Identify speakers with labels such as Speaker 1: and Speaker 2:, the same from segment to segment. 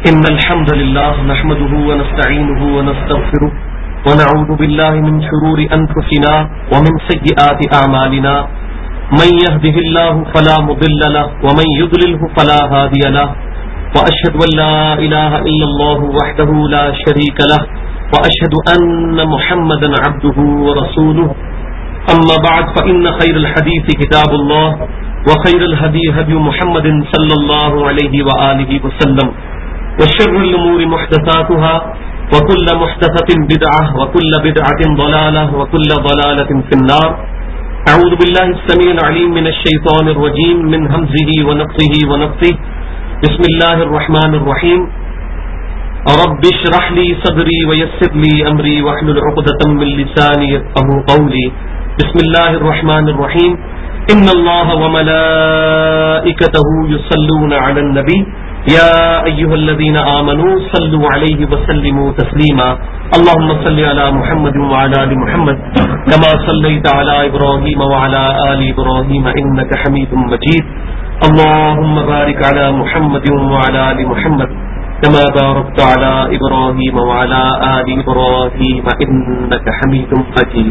Speaker 1: إن الحمد لله نحمده ونستعينه ونستغفره ونعوذ بالله من شرور أنفسنا ومن سيئات أعمالنا من يهده الله فلا مضل له ومن يضلله فلا هادي له وأشهد أن لا إله إلا الله وحده لا شريك له وأشهد أن محمدا عبده ورسوله أما بعد فإن خير الحديث كتاب الله وخير الهدي هدي محمد صلى الله عليه وآله وسلم وشر الأمور محدثاتها وكل محدثة بدعة وكل بدعة ضلالة وكل ضلالة في النار. أعوذ بالله السميع العليم من الشيطان الرجيم من همزه ونفخه ونفثه. بسم الله الرحمن الرحيم. رب اشرح لي صدري ويسر لي أمري واحلل عقدة من لساني يفقهوا قولي. بسم الله الرحمن الرحيم. إن الله وملائكته يصلون على النبي يا أيها الذين آمنوا صلوا عليه وسلموا تسليما. اللهم صل على محمد وعلى آل محمد كما صليت على إبراهيم وعلى آل إبراهيم إنك حميد مجيد. اللهم بارك على محمد وعلى آل محمد كما باركت على إبراهيم وعلى آل إبراهيم إنك حميد مجيد.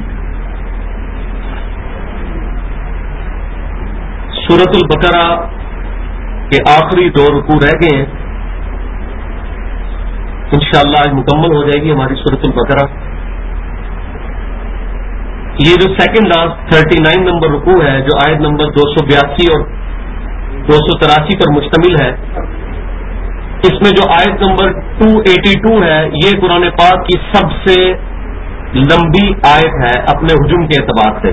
Speaker 1: سورۃ البقرہ کے آخری دو رکوع رہ گئے ہیں. انشاءاللہ آج مکمل ہو جائے گی ہماری سورۃ البقرہ. یہ جو سیکنڈ لاسٹ 39 نمبر رکوع ہے جو آیت نمبر 282 اور 283 پر مشتمل ہے، اس میں جو آیت نمبر 282 ہے یہ قرآن پاک کی سب سے لمبی آیت ہے اپنے حجم کے اعتبار سے.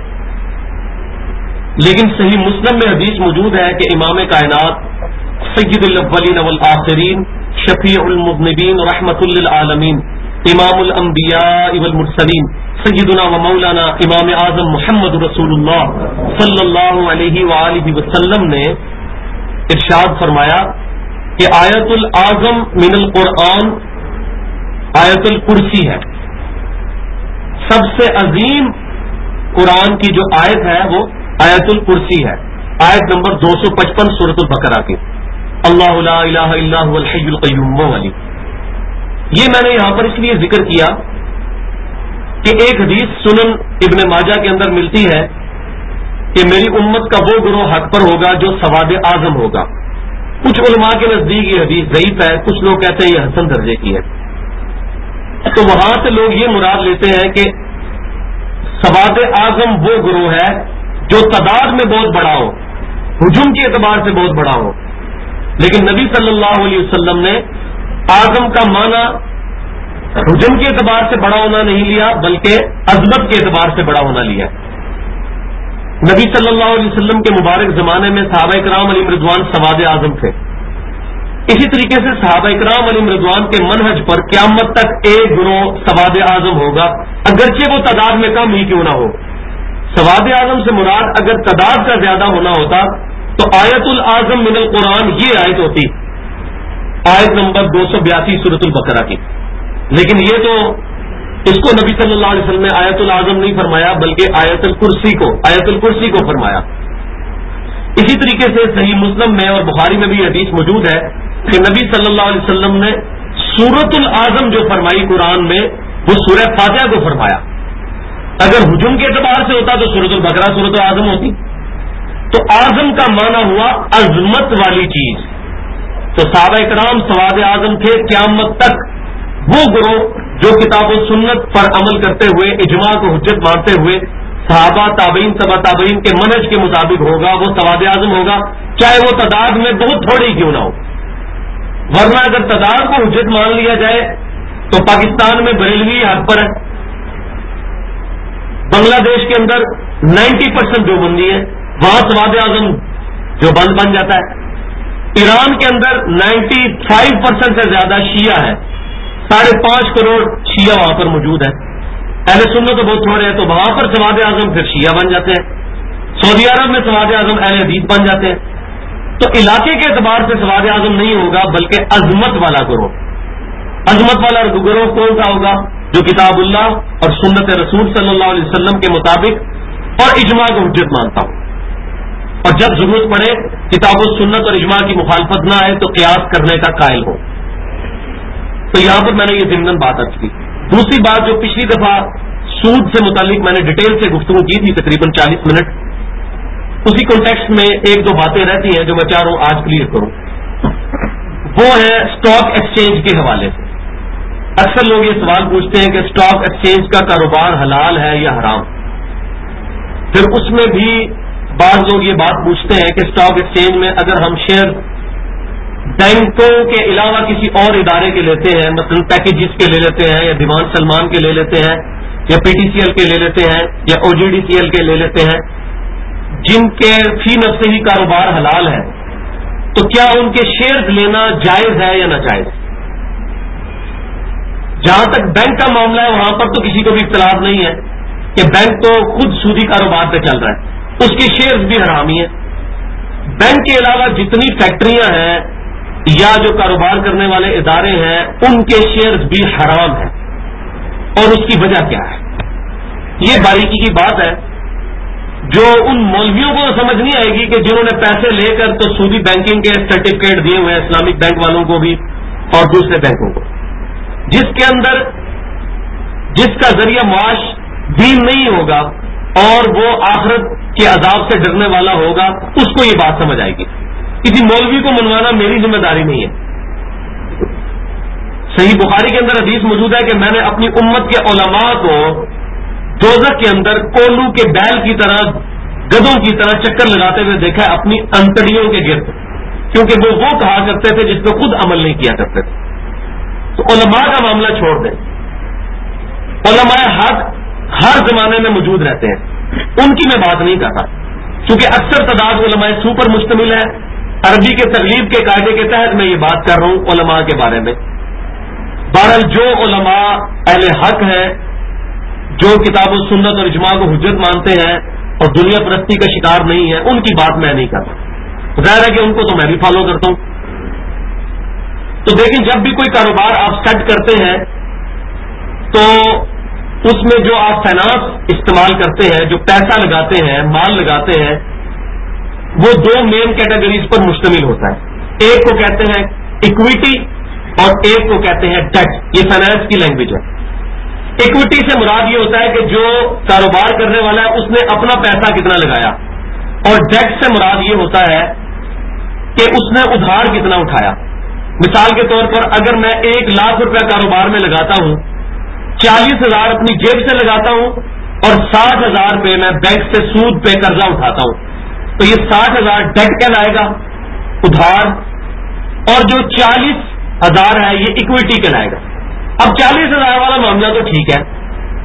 Speaker 1: لیکن صحیح مسلم میں حدیث موجود ہے کہ امام کائنات سید الاولین والآخرین شفیع المذنبین رحمت للعالمین امام الانبیاء والمرسلین سیدنا و مولانا امام اعظم محمد رسول اللہ صلی اللہ علیہ وآلہ وسلم نے ارشاد فرمایا کہ آیت العظم من القرآن آیت الکرسی ہے. سب سے عظیم قرآن کی جو آیت ہے وہ آیت الکرسی ہے. آیت نمبر 255 سورۃ البقرہ کی اللہ لا الہ الا هو الحی القیوم والی. یہ میں نے یہاں پر اس لیے ذکر کیا کہ ایک حدیث سنن ابن ماجہ کے اندر ملتی ہے کہ میری امت کا وہ گروہ حق پر ہوگا جو سواد اعظم ہوگا. کچھ علماء کے نزدیک یہ حدیث ضعیف ہے، کچھ لوگ کہتے ہیں یہ حسن درجے کی ہے. تو وہاں سے لوگ یہ مراد لیتے ہیں کہ سواد اعظم وہ گروہ ہے جو تعداد میں بہت بڑا ہو، ہجوم کے اعتبار سے بہت بڑا ہو. لیکن نبی صلی اللہ علیہ وسلم نے اعظم کا معنی ہجوم کے اعتبار سے بڑا ہونا نہیں لیا بلکہ عظمت کے اعتبار سے بڑا ہونا لیا. نبی صلی اللہ علیہ وسلم کے مبارک زمانے میں صحابہ کرام علیہم رضوان سواد اعظم تھے. اسی طریقے سے صحابہ کرام علیہم رضوان کے منہج پر قیامت تک ایک گروہ سواد اعظم ہوگا، اگرچہ وہ تعداد میں کم ہی کیوں نہ ہو. سواد اعظم سے مراد اگر تعداد کا زیادہ ہونا ہوتا تو آیت العظم من القرآن یہ آیت ہوتی، آیت نمبر 282 سورۃ البقرہ کی. لیکن یہ تو اس کو نبی صلی اللہ علیہ وسلم نے آیت العظم نہیں فرمایا بلکہ آیت الکرسی کو فرمایا. اسی طریقے سے صحیح مسلم میں اور بخاری میں بھی حدیث موجود ہے کہ نبی صلی اللہ علیہ وسلم نے سورۃ العظم جو فرمائی قرآن میں وہ سورہ فاتحہ کو فرمایا. اگر ہجوم کے اعتبار سے ہوتا تو سورۃ البقرہ سورۃ العظم ہوتی. تو اعظم کا معنی ہوا عظمت والی چیز. تو صحابہ کرام سواد اعظم تھے. قیامت تک وہ گروہ جو کتاب و سنت پر عمل کرتے ہوئے اجماع کو حجت مانتے ہوئے صحابہ تابعین تبع تابعین کے منہج کے مطابق ہوگا وہ سواد اعظم ہوگا، چاہے وہ تعداد میں بہت تھوڑی کیوں نہ ہو. ورنہ اگر تعداد کو حجت مان لیا جائے تو پاکستان میں بریلوی حق پر ہے، بنگلہ دیش کے اندر 90% جو بندی ہے وہاں سواد اعظم جو بن جاتا ہے. ایران کے اندر 95% سے زیادہ شیعہ ہے، 5.5 کروڑ شیعہ وہاں پر موجود ہے. اہل سنت تو بہت تھوڑے ہیں تو وہاں پر سواد اعظم پھر شیعہ بن جاتے ہیں. سعودی عرب میں سواد اعظم اہل حدیث بن جاتے ہیں. تو علاقے کے اعتبار سے سواد اعظم نہیں ہوگا بلکہ عظمت والا گروہ. عظمت والا گروہ کون سا ہوگا؟ جو کتاب اللہ اور سنت رسول صلی اللہ علیہ وسلم کے مطابق اور اجماع کو حجت مانتا ہوں، اور جب ضرورت پڑے کتاب و سنت اور اجماع کی مخالفت نہ آئے تو قیاس کرنے کا قائل ہو. تو یہاں پر میں نے یہ ضمن بات عرض کی. دوسری بات جو پچھلی دفعہ سود سے متعلق میں نے ڈیٹیل سے گفتگو کی تھی تقریباً 40 منٹ, اسی کانٹیکسٹ میں ایک دو باتیں رہتی ہیں جو میں چاہ رہا ہوں آج کلیئر کروں. وہ ہے اسٹاک ایکسچینج کے حوالے سے. اکثر لوگ یہ سوال پوچھتے ہیں کہ اسٹاک ایکسچینج کا کاروبار حلال ہے یا حرام. پھر اس میں بھی بعض لوگ یہ بات پوچھتے ہیں کہ اسٹاک ایکسچینج میں اگر ہم شیئر بینکوں کے علاوہ کسی اور ادارے کے لیتے ہیں, مثلا پیکیجز کے لے لیتے ہیں, یا دیوان سلمان کے لے لیتے ہیں, یا پی ٹی سی ایل کے لے لیتے ہیں, یا او جی ڈی سی ایل کے لے لیتے ہیں, جن کے فی نفس ہی کاروبار حلال ہے, تو کیا ان کے شیئرز لینا جائز ہے یا ناجائز؟ جہاں تک بینک کا معاملہ ہے وہاں پر تو کسی کو بھی اختلاف نہیں ہے کہ بینک تو خود سودی کاروبار پہ چل رہا ہے, اس کے شیئرز بھی حرامی ہیں. بینک کے علاوہ جتنی فیکٹریاں ہیں یا جو کاروبار کرنے والے ادارے ہیں ان کے شیئرز بھی حرام ہیں. اور اس کی وجہ کیا ہے؟ یہ باریکی کی بات ہے جو ان مولویوں کو سمجھ نہیں آئے گی کہ جنہوں نے پیسے لے کر تو سودی بینکنگ کے سرٹیفکیٹ دیے ہوئے ہیں اسلامک بینک والوں کو بھی اور دوسرے بینکوں کو, جس کے اندر جس کا ذریعہ معاش دین نہیں ہوگا اور وہ آخرت کے عذاب سے ڈرنے والا ہوگا, اس کو یہ بات سمجھ آئے گی. کسی مولوی کو منوانا میری ذمہ داری نہیں ہے. صحیح بخاری کے اندر حدیث موجود ہے کہ میں نے اپنی امت کے علماء کو دوزخ کے اندر کولو کے بیل کی طرح, گدوں کی طرح چکر لگاتے ہوئے دیکھا ہے اپنی انتڑیوں کے گرد, کیونکہ وہ کہا کرتے تھے جس پہ خود عمل نہیں کیا کرتے تھے. تو علماء کا معاملہ چھوڑ دیں. علماء حق ہر زمانے میں موجود رہتے ہیں, ان کی میں بات نہیں کرتا, چونکہ اکثر تعداد علماء سو پر مشتمل ہے. عربی کے تغلیب کے قاعدے کے تحت میں یہ بات کر رہا ہوں علماء کے بارے میں. بہرحال جو علماء اہل حق ہیں, جو کتاب و سنت اور اجماع کو حجت مانتے ہیں اور دنیا پرستی کا شکار نہیں ہے, ان کی بات میں نہیں کرتا. ظاہر ہے کہ ان کو تو میں بھی فالو کرتا ہوں. تو دیکھیں, جب بھی کوئی کاروبار آپ سیٹ کرتے ہیں تو اس میں جو آپ فائنانس استعمال کرتے ہیں, جو پیسہ لگاتے ہیں, مال لگاتے ہیں, وہ دو مین کیٹیگریز پر مشتمل ہوتا ہے. ایک کو کہتے ہیں اکویٹی اور ایک کو کہتے ہیں ڈیٹ. یہ فائنانس کی لینگویج ہے. اکویٹی سے مراد یہ ہوتا ہے کہ جو کاروبار کرنے والا ہے اس نے اپنا پیسہ کتنا لگایا, اور ڈیٹ سے مراد یہ ہوتا ہے کہ اس نے ادھار کتنا اٹھایا. مثال کے طور پر اگر میں 1,00,000 روپیہ کاروبار میں لگاتا ہوں, 40,000 اپنی جیب سے لگاتا ہوں اور 60,000 روپے میں بینک سے سود پہ قرضہ اٹھاتا ہوں, تو یہ 60,000 ڈیٹ کہلائے گا, ادھار, اور جو 40,000 ہے یہ اکویٹی کہلائے گا. اب 40,000 والا معاملہ تو ٹھیک ہے,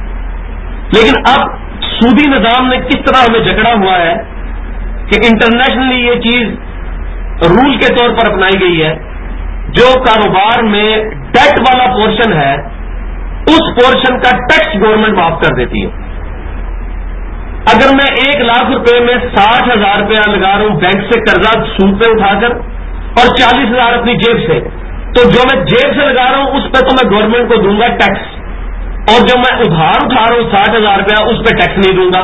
Speaker 1: لیکن اب سودی نظام نے کس طرح ہمیں جکڑا ہوا ہے کہ انٹرنیشنلی یہ چیز رول کے طور پر اپنائی گئی ہے. جو کاروبار میں ڈیٹ والا پورشن ہے اس پورشن کا ٹیکس گورنمنٹ معاف کر دیتی ہے. اگر میں 1,00,000 روپے میں 60,000 روپیہ لگا رہا ہوں بینک سے قرضہ سود پہ اٹھا کر اور 40,000 اپنی جیب سے, تو جو میں جیب سے لگا رہا ہوں اس پہ تو میں گورنمنٹ کو دوں گا ٹیکس, اور جو میں ادھار اٹھا رہا ہوں 60,000 روپیہ اس پہ ٹیکس نہیں دوں گا.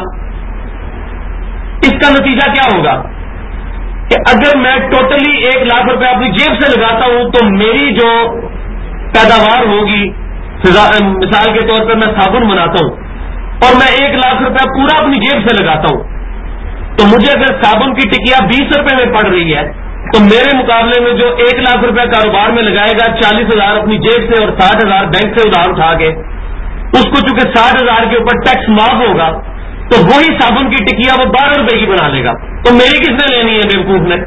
Speaker 1: اس کا نتیجہ کیا ہوگا کہ اگر میں ٹوٹلی 1,00,000 روپے اپنی جیب سے لگاتا ہوں تو میری جو پیداوار ہوگی, مثال کے طور پر میں صابن بناتا ہوں اور میں 1,00,000 روپے پورا اپنی جیب سے لگاتا ہوں, تو مجھے اگر صابن کی ٹکیا 20 روپے میں پڑ رہی ہے تو میرے مقابلے میں جو 1,00,000 روپے کاروبار میں لگائے گا 40,000 اپنی جیب سے اور 60,000 بینک سے ادھار اٹھا کے, اس کو چونکہ 60,000 کے اوپر ٹیکس معاف ہوگا تو وہی صابن کی ٹکیا وہ 12 روپے کی بنا لے گا. تو میری کس نے لینی ہے بیوقوف نے؟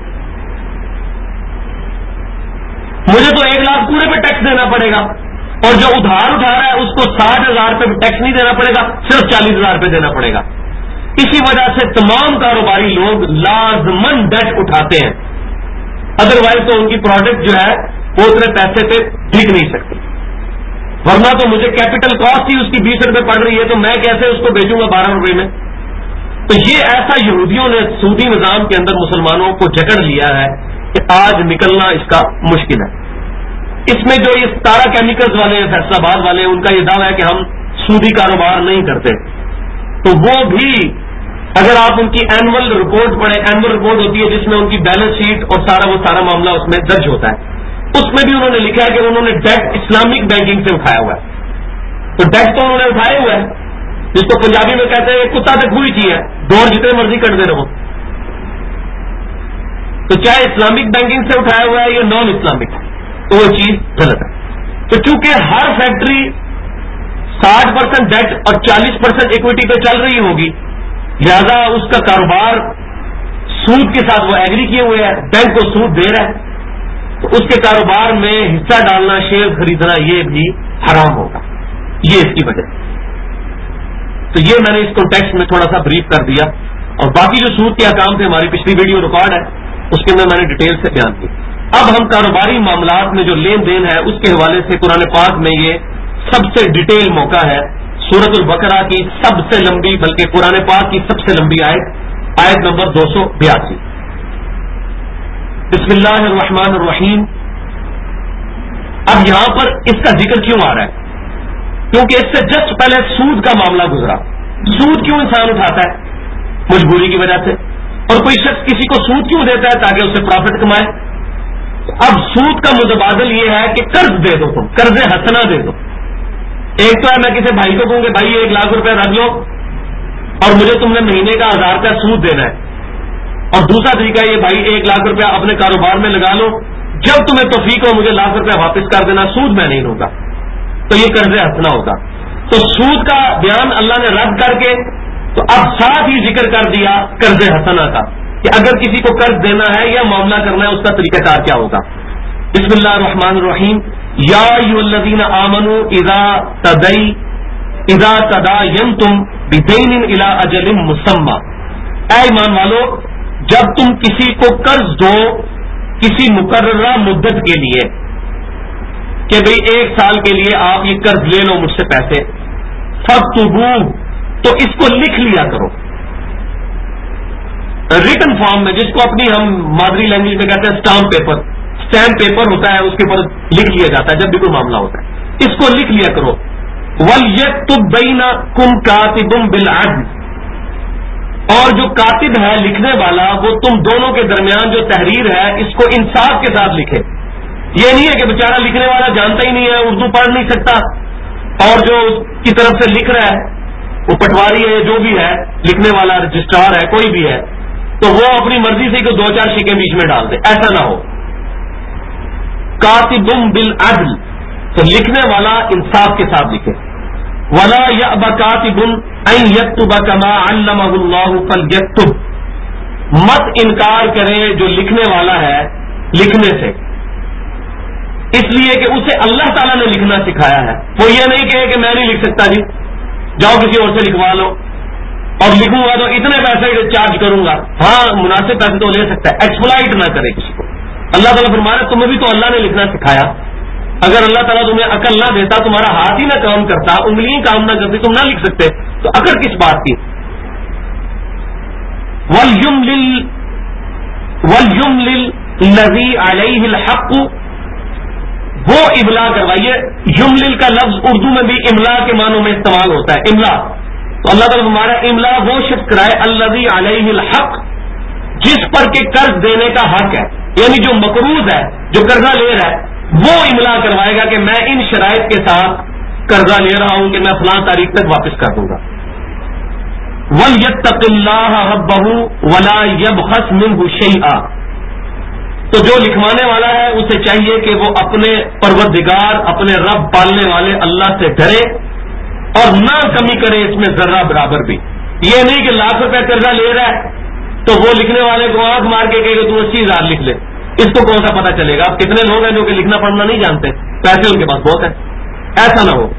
Speaker 1: مجھے تو 1,00,000 پورے پہ ٹیکس دینا پڑے گا, اور جو ادھار اٹھا رہا ہے اس کو 60,000 روپے پہ ٹیکس نہیں دینا پڑے گا, صرف 40,000 روپے دینا پڑے گا. اسی وجہ سے تمام کاروباری لوگ لازمن ڈیٹ اٹھاتے ہیں, ادروائز تو ان کی پروڈکٹ جو ہے وہ اتنے پیسے پہ بک نہیں سکتی. ورنہ تو مجھے کیپٹل کاسٹ ہی اس کی 20 روپے پڑ رہی ہے, تو میں کیسے اس کو بیچوں گا 12 روپے میں. تو یہ ایسا یہودیوں نے سودی نظام کے اندر مسلمانوں کو جکڑ لیا ہے کہ آج نکلنا اس کا مشکل ہے. اس میں جو یہ ستارہ کیمیکلز والے ہیں, فیصل آباد والے, ان کا یہ دعویٰ ہے کہ ہم سودی کاروبار نہیں کرتے, تو وہ بھی اگر آپ ان کی اینول رپورٹ پڑھیں, اینول رپورٹ ہوتی ہے جس میں ان کی بیلنس شیٹ اور سارا معاملہ اس میں درج ہوتا ہے, اس میں بھی انہوں نے لکھا ہے کہ انہوں نے ڈیٹ اسلامک بینکنگ سے اٹھایا ہوا ہے. تو ڈیٹ تو انہوں نے اٹھائے ہوئے ہیں, جس کو پنجابی میں کہتے ہیں کتا سے کوئی چیز ہے, دور جتنے مرضی کرتے رہو. تو چاہے اسلامک بینکنگ سے اٹھایا ہوا ہے یا نان اسلامک, تو وہ چیز غلط ہے. تو چونکہ ہر فیکٹری 60% ڈیٹ اور 40% اکویٹی پہ چل رہی ہوگی, لہذا اس کا کاروبار سود کے ساتھ وہ ایگری کیے ہوئے ہے, بینک کو سود دے رہا ہے, تو اس کے کاروبار میں حصہ ڈالنا, شیئر خریدنا, یہ بھی حرام ہوگا. یہ اس کی وجہ. تو یہ میں نے اس کانٹیکسٹ میں تھوڑا سا بریف کر دیا, اور باقی جو سود کے احکام تھے ہماری پچھلی ویڈیو ریکارڈ ہے, اس کے اندر میں نے ڈیٹیل سے بیان کی. اب ہم کاروباری معاملات میں جو لین دین ہے اس کے حوالے سے قرآن پاک میں یہ سب سے ڈیٹیل موقع ہے. سورۃ البقرہ کی سب سے لمبی, بلکہ قرآن پاک کی سب سے لمبی آیت نمبر 282. بسم اللہ الرحمن الرحیم. اب یہاں پر اس کا ذکر کیوں آ رہا ہے؟ کیونکہ اس سے جسٹ پہلے سود کا معاملہ گزرا. سود کیوں انسان اٹھاتا ہے؟ مجبوری کی وجہ سے. اور کوئی شخص کسی کو سود کیوں دیتا ہے؟ تاکہ اسے پروفٹ کمائے. اب سود کا متبادل یہ ہے کہ قرض دے دو, تم قرض حسنہ دے دو. ایک تو ہے میں کسی بھائی کو کہوں کہ بھائی 1 لاکھ روپے رکھ لو اور مجھے تم نے مہینے کا 1000 روپیہ سود دینا ہے. اور دوسرا طریقہ یہ بھائی 1 لاکھ روپیہ اپنے کاروبار میں لگا لو, جب تمہیں توفیق ہو مجھے 1 لاکھ روپیہ واپس کر دینا, سود میں نہیں لوں گا. تو یہ قرض حسنہ ہوگا. تو سود کا بیان اللہ نے رد کر کے تو اب ساتھ ہی ذکر کر دیا قرض حسنہ کا, کہ اگر کسی کو قرض دینا ہے یا معاملہ کرنا ہے اس کا طریقہ کار کیا ہوگا. بسم اللہ الرحمن الرحیم. یا ایھا الذین آمنوا اذا تداینتم بدین الی اجل مسمى. اے ایمان والو, جب تم کسی کو قرض دو کسی مقررہ مدت کے لیے, کہ بھئی 1 سال کے لیے آپ یہ قرض لے لو مجھ سے پیسے, فاکتبوہ, تو اس کو لکھ لیا کرو ریٹن فارم میں, جس کو اپنی ہم مادری لینگویج میں کہتے ہیں اسٹامپ پیپر. اسٹیمپ پیپر ہوتا ہے, اس کے اوپر لکھ لیا جاتا ہے جب بھی کوئی معاملہ ہوتا ہے. اس کو لکھ لیا کرو. وَلْيَكْتُبْ بَيْنَكُمْ كَاتِبٌ بِالْعَدْلِ, اور جو کاتب ہے لکھنے والا وہ تم دونوں کے درمیان جو تحریر ہے اس کو انصاف کے ساتھ لکھے. یہ نہیں ہے کہ بیچارہ لکھنے والا جانتا ہی نہیں ہے, اردو پڑھ نہیں سکتا, اور جو اس کی طرف سے لکھ رہا ہے وہ پٹواری ہے, جو بھی ہے لکھنے والا, رجسٹرار ہے, کوئی بھی ہے, تو وہ اپنی مرضی سے 2-4 شیکیں بیچ میں ڈال دے. ایسا نہ ہو. کاتب بالعدل, تو لکھنے والا انصاف کے ساتھ لکھے. ولا یأبى کاتب ان یکتب کما علمہ اللہ فلیکتب, مت انکار کرے جو لکھنے والا ہے لکھنے سے, اس لیے کہ اسے اللہ تعالیٰ نے لکھنا سکھایا ہے. وہ یہ نہیں کہے کہ میں نہیں لکھ سکتا, جی جاؤ کسی اور سے لکھوا لو, اور لکھوں گا تو اتنے پیسے چارج کروں گا. ہاں مناسب پیسے تو لے سکتا ہے, ایکسپلائٹ نہ کرے کسی کو. اللہ تعالیٰ فرمایا تمہیں بھی تو اللہ نے لکھنا سکھایا. اگر اللہ تعالیٰ تمہیں عقل نہ دیتا, تمہارا ہاتھ ہی نہ کام کرتا, انگلیاں کام نہ کرتی, تم نہ لکھ سکتے, تو عقل کس بات کی. وَلْيُمْلِلْ الَّذِي عَلَيْهِ الْحَقُّ, وہ املا کروائیے. یملل کا لفظ اردو میں بھی املا کے معنوں میں استعمال ہوتا ہے, املا. تو اللہ تعالیٰ ہمارا املا وہ شخص کرائے الذی علیہ الحق, جس پر کہ قرض دینے کا حق ہے, یعنی جو مقروض ہے, جو قرضہ لے رہا ہے, وہ املا کروائے گا کہ میں ان شرائط کے ساتھ قرضہ لے رہا ہوں کہ میں فلاں تاریخ تک واپس کر دوں گا. وَلْيَتَّقِ اللَّهَ رَبَّهُ وَلَا يَبْخَسْ مِنْهُ شَيْئًا, تو جو لکھوانے والا ہے اسے چاہیے کہ وہ اپنے پروردگار, اپنے رب پالنے والے اللہ سے ڈرے اور نہ کمی کرے اس میں ذرہ برابر بھی. یہ نہیں کہ لاکھ روپے قرضہ لے رہا ہے تو وہ لکھنے والے کو آنکھ مار کے کہے کہ تو 80,000 لکھ لے, اس کو کون سا پتا چلے گا. اب کتنے لوگ ہیں جو کہ لکھنا پڑھنا نہیں جانتے, پیسے ان کے پاس بہت ہیں. ایسا نہ ہو.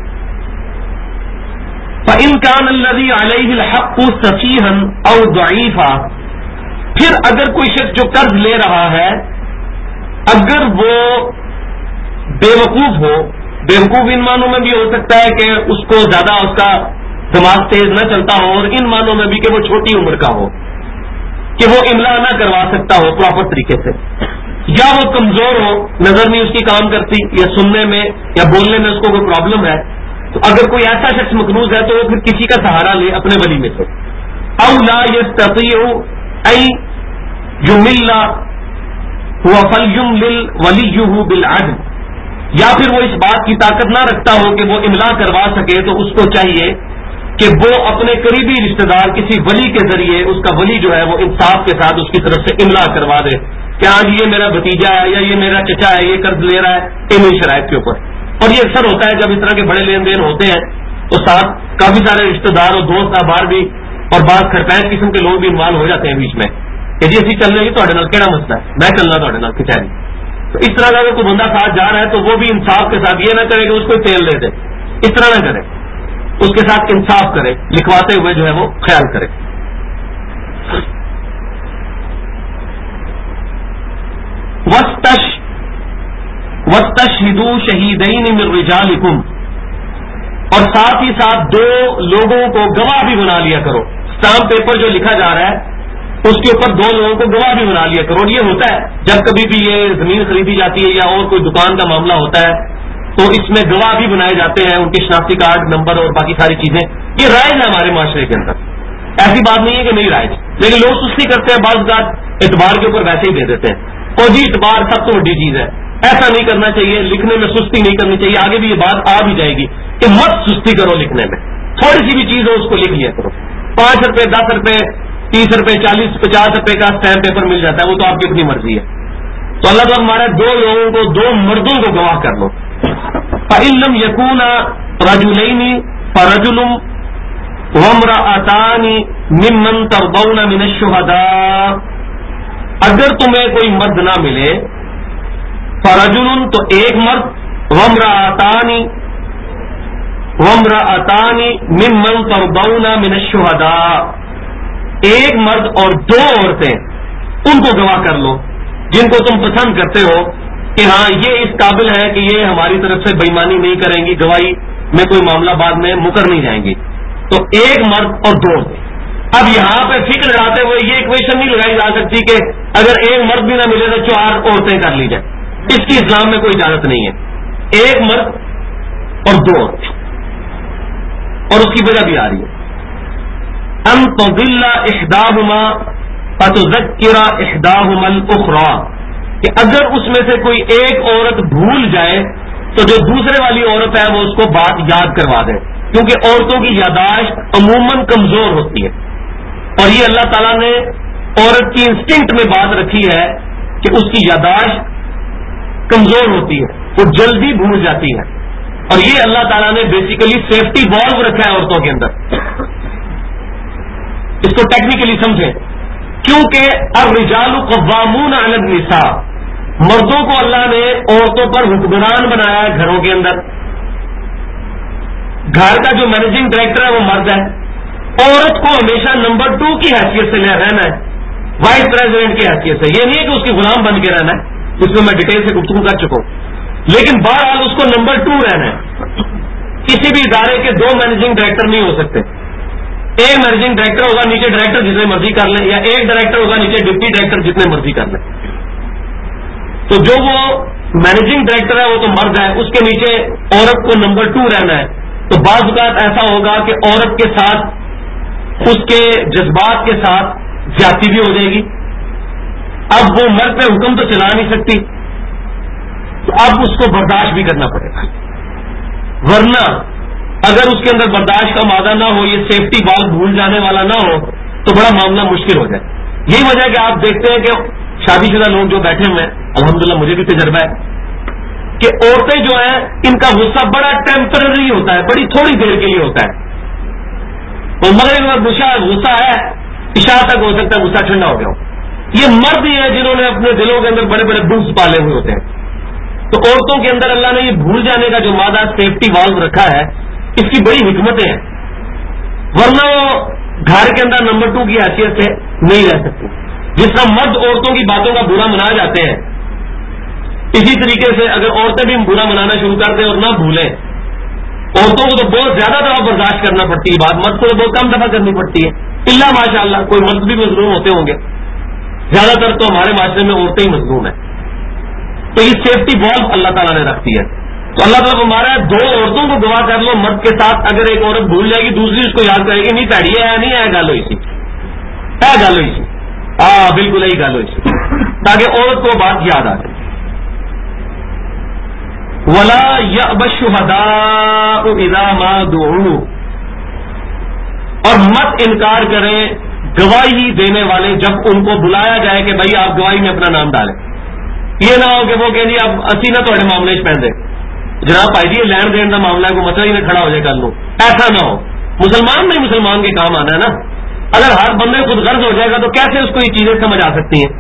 Speaker 1: فَإِنْ كَانَ الَّذِي عَلَيْهِ الْحَقُّ سَفِيهًا أَوْ ضَعِيفًا, پھر اگر کوئی شخص جو قرض لے رہا ہے اگر وہ بے وقوف ہو, بے وقوف ان معنوں میں بھی ہو سکتا ہے کہ اس کو زیادہ اس کا دماغ تیز نہ چلتا ہو, اور ان معنوں میں بھی کہ وہ چھوٹی عمر کا ہو, کہ وہ املا نہ کروا سکتا ہو پراپر طریقے سے, یا وہ کمزور ہو, نظر نہیں اس کی کام کرتی, یا سننے میں یا بولنے میں اس کو کوئی پرابلم ہے, تو اگر کوئی ایسا شخص مقروض ہے تو وہ پھر کسی کا سہارا لے اپنے ولی میں سے. او لا یستطیع ان یمل ہوا فلیملل ولیہ بالعدل، یا پھر وہ اس بات کی طاقت نہ رکھتا ہو کہ وہ املا کروا سکے، تو اس کو چاہیے کہ وہ اپنے قریبی رشتہ دار کسی ولی کے ذریعے، اس کا ولی جو ہے وہ انصاف کے ساتھ اس کی طرف سے املا کروا دے کہ ہاں یہ میرا بھتیجا ہے یا یہ میرا چچا ہے، یہ قرض لے رہا ہے انہیں شرائط کے اوپر۔ اور یہ اکثر ہوتا ہے جب اس طرح کے بڑے لین دین ہوتے ہیں تو ساتھ کافی سارے رشتہ دار اور دوست احبار بھی اور بعض خرپیش قسم کے لوگ بھی انوالو ہو جاتے ہیں بیچ میں کہ جی اسی چل رہے ہیں، تھوڑے نال کہڑا مسئلہ ہے، میں چلنا تھوڑے نال کچہری۔ تو اس طرح کا اگر کوئی بندہ ساتھ جا رہا ہے تو وہ بھی انصاف کے ساتھ یہ نہ کرے کہ اس کو تیل دے دے، اس طرح نہ کرے، اس کے ساتھ انصاف کرے، لکھواتے ہوئے جو ہے وہ خیال کرے۔ وَاسْتَشْهِدُوا شَهِيدَيْنِ مِن رِجَالِكُمْ، اور ساتھ ہی ساتھ دو لوگوں کو گواہ بھی بنا لیا کرو۔ اسٹامپ پیپر جو لکھا جا رہا ہے اس کے اوپر دو لوگوں کو گواہ بھی بنا لیا کرو۔ اور یہ ہوتا ہے جب کبھی بھی یہ زمین خریدی جاتی ہے یا اور کوئی دکان کا معاملہ ہوتا ہے تو اس میں گواہ بھی بنائے جاتے ہیں، ان کے شناختی کارڈ نمبر اور باقی ساری چیزیں۔ یہ رائج ہے ہمارے معاشرے کے اندر، ایسی بات نہیں ہے کہ نہیں رائج، لیکن لوگ سستی کرتے ہیں، بعض اوقات اعتبار کے اوپر ویسے ہی دے دیتے ہیں۔ اور جی اعتبار سب سے بڑی چیز ہے، ایسا نہیں کرنا چاہیے، لکھنے میں سستی نہیں کرنی چاہیے۔ آگے بھی یہ بات آ بھی جائے گی کہ مت سستی کرو لکھنے میں، تھوڑی سی بھی چیز ہو اس کو لکھ لیا کرو۔ 5 روپے 10 روپے 30 روپے 40 50 روپے کا اسٹیمپ پیپر مل جاتا ہے، وہ تو آپ کی اپنی مرضی ہے۔ تو اللہ تعالیٰ ہمارے دو لوگوں کو، دو مردوں کو گواہ کر لو۔ فَإِن لَّمْ يَكُونَا رَجُلَيْنِ فَرَجُلٌ وَامْرَأَتَانِ مِمَّن تَرْضَوْنَ مِنَ الشُّهَدَاءِ، اگر تمہیں کوئی مرد نہ ملے، فرجل تو ایک مرد، وامرأتان ممن ترضون من الشهداء، ایک مرد اور دو عورتیں، ان کو گواہ کر لو جن کو تم پسند کرتے ہو کہ ہاں یہ اس قابل ہے کہ یہ ہماری طرف سے بےایمانی نہیں کریں گی، گواہی میں کوئی معاملہ بعد میں مکر نہیں جائیں گی۔ تو ایک مرد اور دو عورتیں۔ اب یہاں پہ فکر لگاتے ہوئے یہ ایکویشن نہیں لگائی جا سکتی کہ اگر ایک مرد بھی نہ ملے تو 4 عورتیں کر لی جائیں، اس کی اسلام میں کوئی اجازت نہیں ہے۔ ایک مرد اور 2 عورتیں، اور اس کی وجہ بھی آ رہی ہے، ان تضل احداہما فتذکر احداہما الاخری، کہ اگر اس میں سے کوئی ایک عورت بھول جائے تو جو دوسرے والی عورت ہے وہ اس کو بات یاد کروا دے، کیونکہ عورتوں کی یاداشت عموماً کمزور ہوتی ہے، اور یہ اللہ تعالیٰ نے عورت کی انسٹنکٹ میں بات رکھی ہے کہ اس کی یاداشت کمزور ہوتی ہے، وہ جلدی بھول جاتی ہے، اور یہ اللہ تعالیٰ نے بیسیکلی سیفٹی والو رکھا ہے عورتوں کے اندر۔ اس کو ٹیکنیکلی سمجھیں، کیونکہ الرجال قوامون علی النساء، مردوں کو اللہ نے عورتوں پر حکمران بنایا ہے گھروں کے اندر۔ گھر کا جو مینیجنگ ڈائریکٹر ہے وہ مرد ہے، عورت کو ہمیشہ نمبر 2 کی حیثیت سے رہنا ہے، وائس پریزیڈنٹ کی حیثیت سے۔ یہ نہیں ہے کہ اس کی غلام بن کے رہنا ہے، اس میں ڈیٹیل سے گفتگو کر چکا ہوں، لیکن بہرحال اس کو نمبر 2 رہنا ہے۔ کسی بھی ادارے کے 2 مینیجنگ ڈائریکٹر نہیں ہو سکتے، ایک مینیجنگ ڈائریکٹر ہوگا، نیچے ڈائریکٹر جتنے مرضی کر لیں، یا ایک ڈائریکٹر ہوگا، نیچے ڈپٹی ڈائریکٹر جتنے مرضی کر لیں۔ تو جو وہ مینیجنگ ڈائریکٹر ہے وہ تو مرد ہے، اس کے نیچے عورت کو نمبر 2 رہنا ہے۔ تو بعض اوقات ایسا ہوگا کہ عورت کے ساتھ اس کے جذبات کے ساتھ زیادتی بھی ہو جائے گی۔ اب وہ مرد پہ حکم تو چلا نہیں سکتی، تو اب اس کو برداشت بھی کرنا پڑے گا، ورنہ اگر اس کے اندر برداشت کا مادہ نہ ہو، یہ سیفٹی بال بھول جانے والا نہ ہو، تو بڑا معاملہ مشکل ہو جائے۔ یہی وجہ ہے کہ آپ دیکھتے ہیں کہ شادی شدہ لوگ جو بیٹھے ہوئے ہیں، الحمدللہ مجھے بھی تجربہ ہے کہ عورتیں جو ہیں ان کا غصہ بڑا ٹیمپرری ہوتا ہے، بڑی تھوڑی دیر کے لیے ہوتا ہے، اور مگر غصہ ہے عشاء تک ہو سکتا ہے غصہ ٹھنڈا ہو گیا ہو۔ یہ مرد ہی ہیں جنہوں نے اپنے دلوں کے اندر بڑے بڑے بوز پالے ہوئے ہوتے ہیں۔ تو عورتوں کے اندر اللہ نے یہ بھول جانے کا جو مادہ سیفٹی والو رکھا ہے، اس کی بڑی حکمتیں ہیں، ورنہ وہ گھر کے اندر نمبر 2 کی حیثیت سے نہیں رہ سکتی۔ جس طرح مرد عورتوں کی باتوں کا برا منا جاتے ہیں، اسی طریقے سے اگر عورتیں بھی برا منانا شروع کر دیں اور نہ بھولیں، عورتوں کو تو بہت زیادہ دفعہ برداشت کرنا پڑتی ہے بات، مرد کو تو بہت کم دفعہ کرنی پڑتی ہے، اللہ ماشاء اللہ کوئی مرد بھی مظلوم ہوتے ہوں گے، زیادہ تر تو ہمارے معاشرے میں عورتیں ہی مظلوم ہیں۔ تو یہ سیفٹی والو اللہ تعالیٰ نے رکھ دی ہے۔ تو اللہ تعالیٰ ہمارا 2 عورتوں کو گواہ کر لو مرد کے ساتھ، اگر ایک عورت بھول جائے گی دوسری اس کو یاد کرے گی، نہیں پیڑی ہے نہیں ہے گل ہوئی سی، ہے گل ہوئی سی، بالکل یہی گل ہوئی تاکہ عورت کو بات یاد آ جائے. ولا یأبى الشهداء اذا ما دعوا، اور مت انکار کریں گواہی دینے والے جب ان کو بلایا جائے کہ بھائی آپ گواہی میں اپنا نام ڈالیں. یہ نہ ہو کہ وہ کہ جی اب اسی نہ تھوڑے معاملے پہن دے جناب بھائی جی لین دین کا معاملہ ہے کوئی مسئلہ ہی نہ کھڑا ہو جائے کل لو. ایسا نہ ہو. مسلمان نہیں مسلمان کے کام آنا ہے نا. اگر ہر بندے خود غرض ہو جائے گا تو کیسے اس کو یہ چیزیں سمجھ آ سکتی ہیں.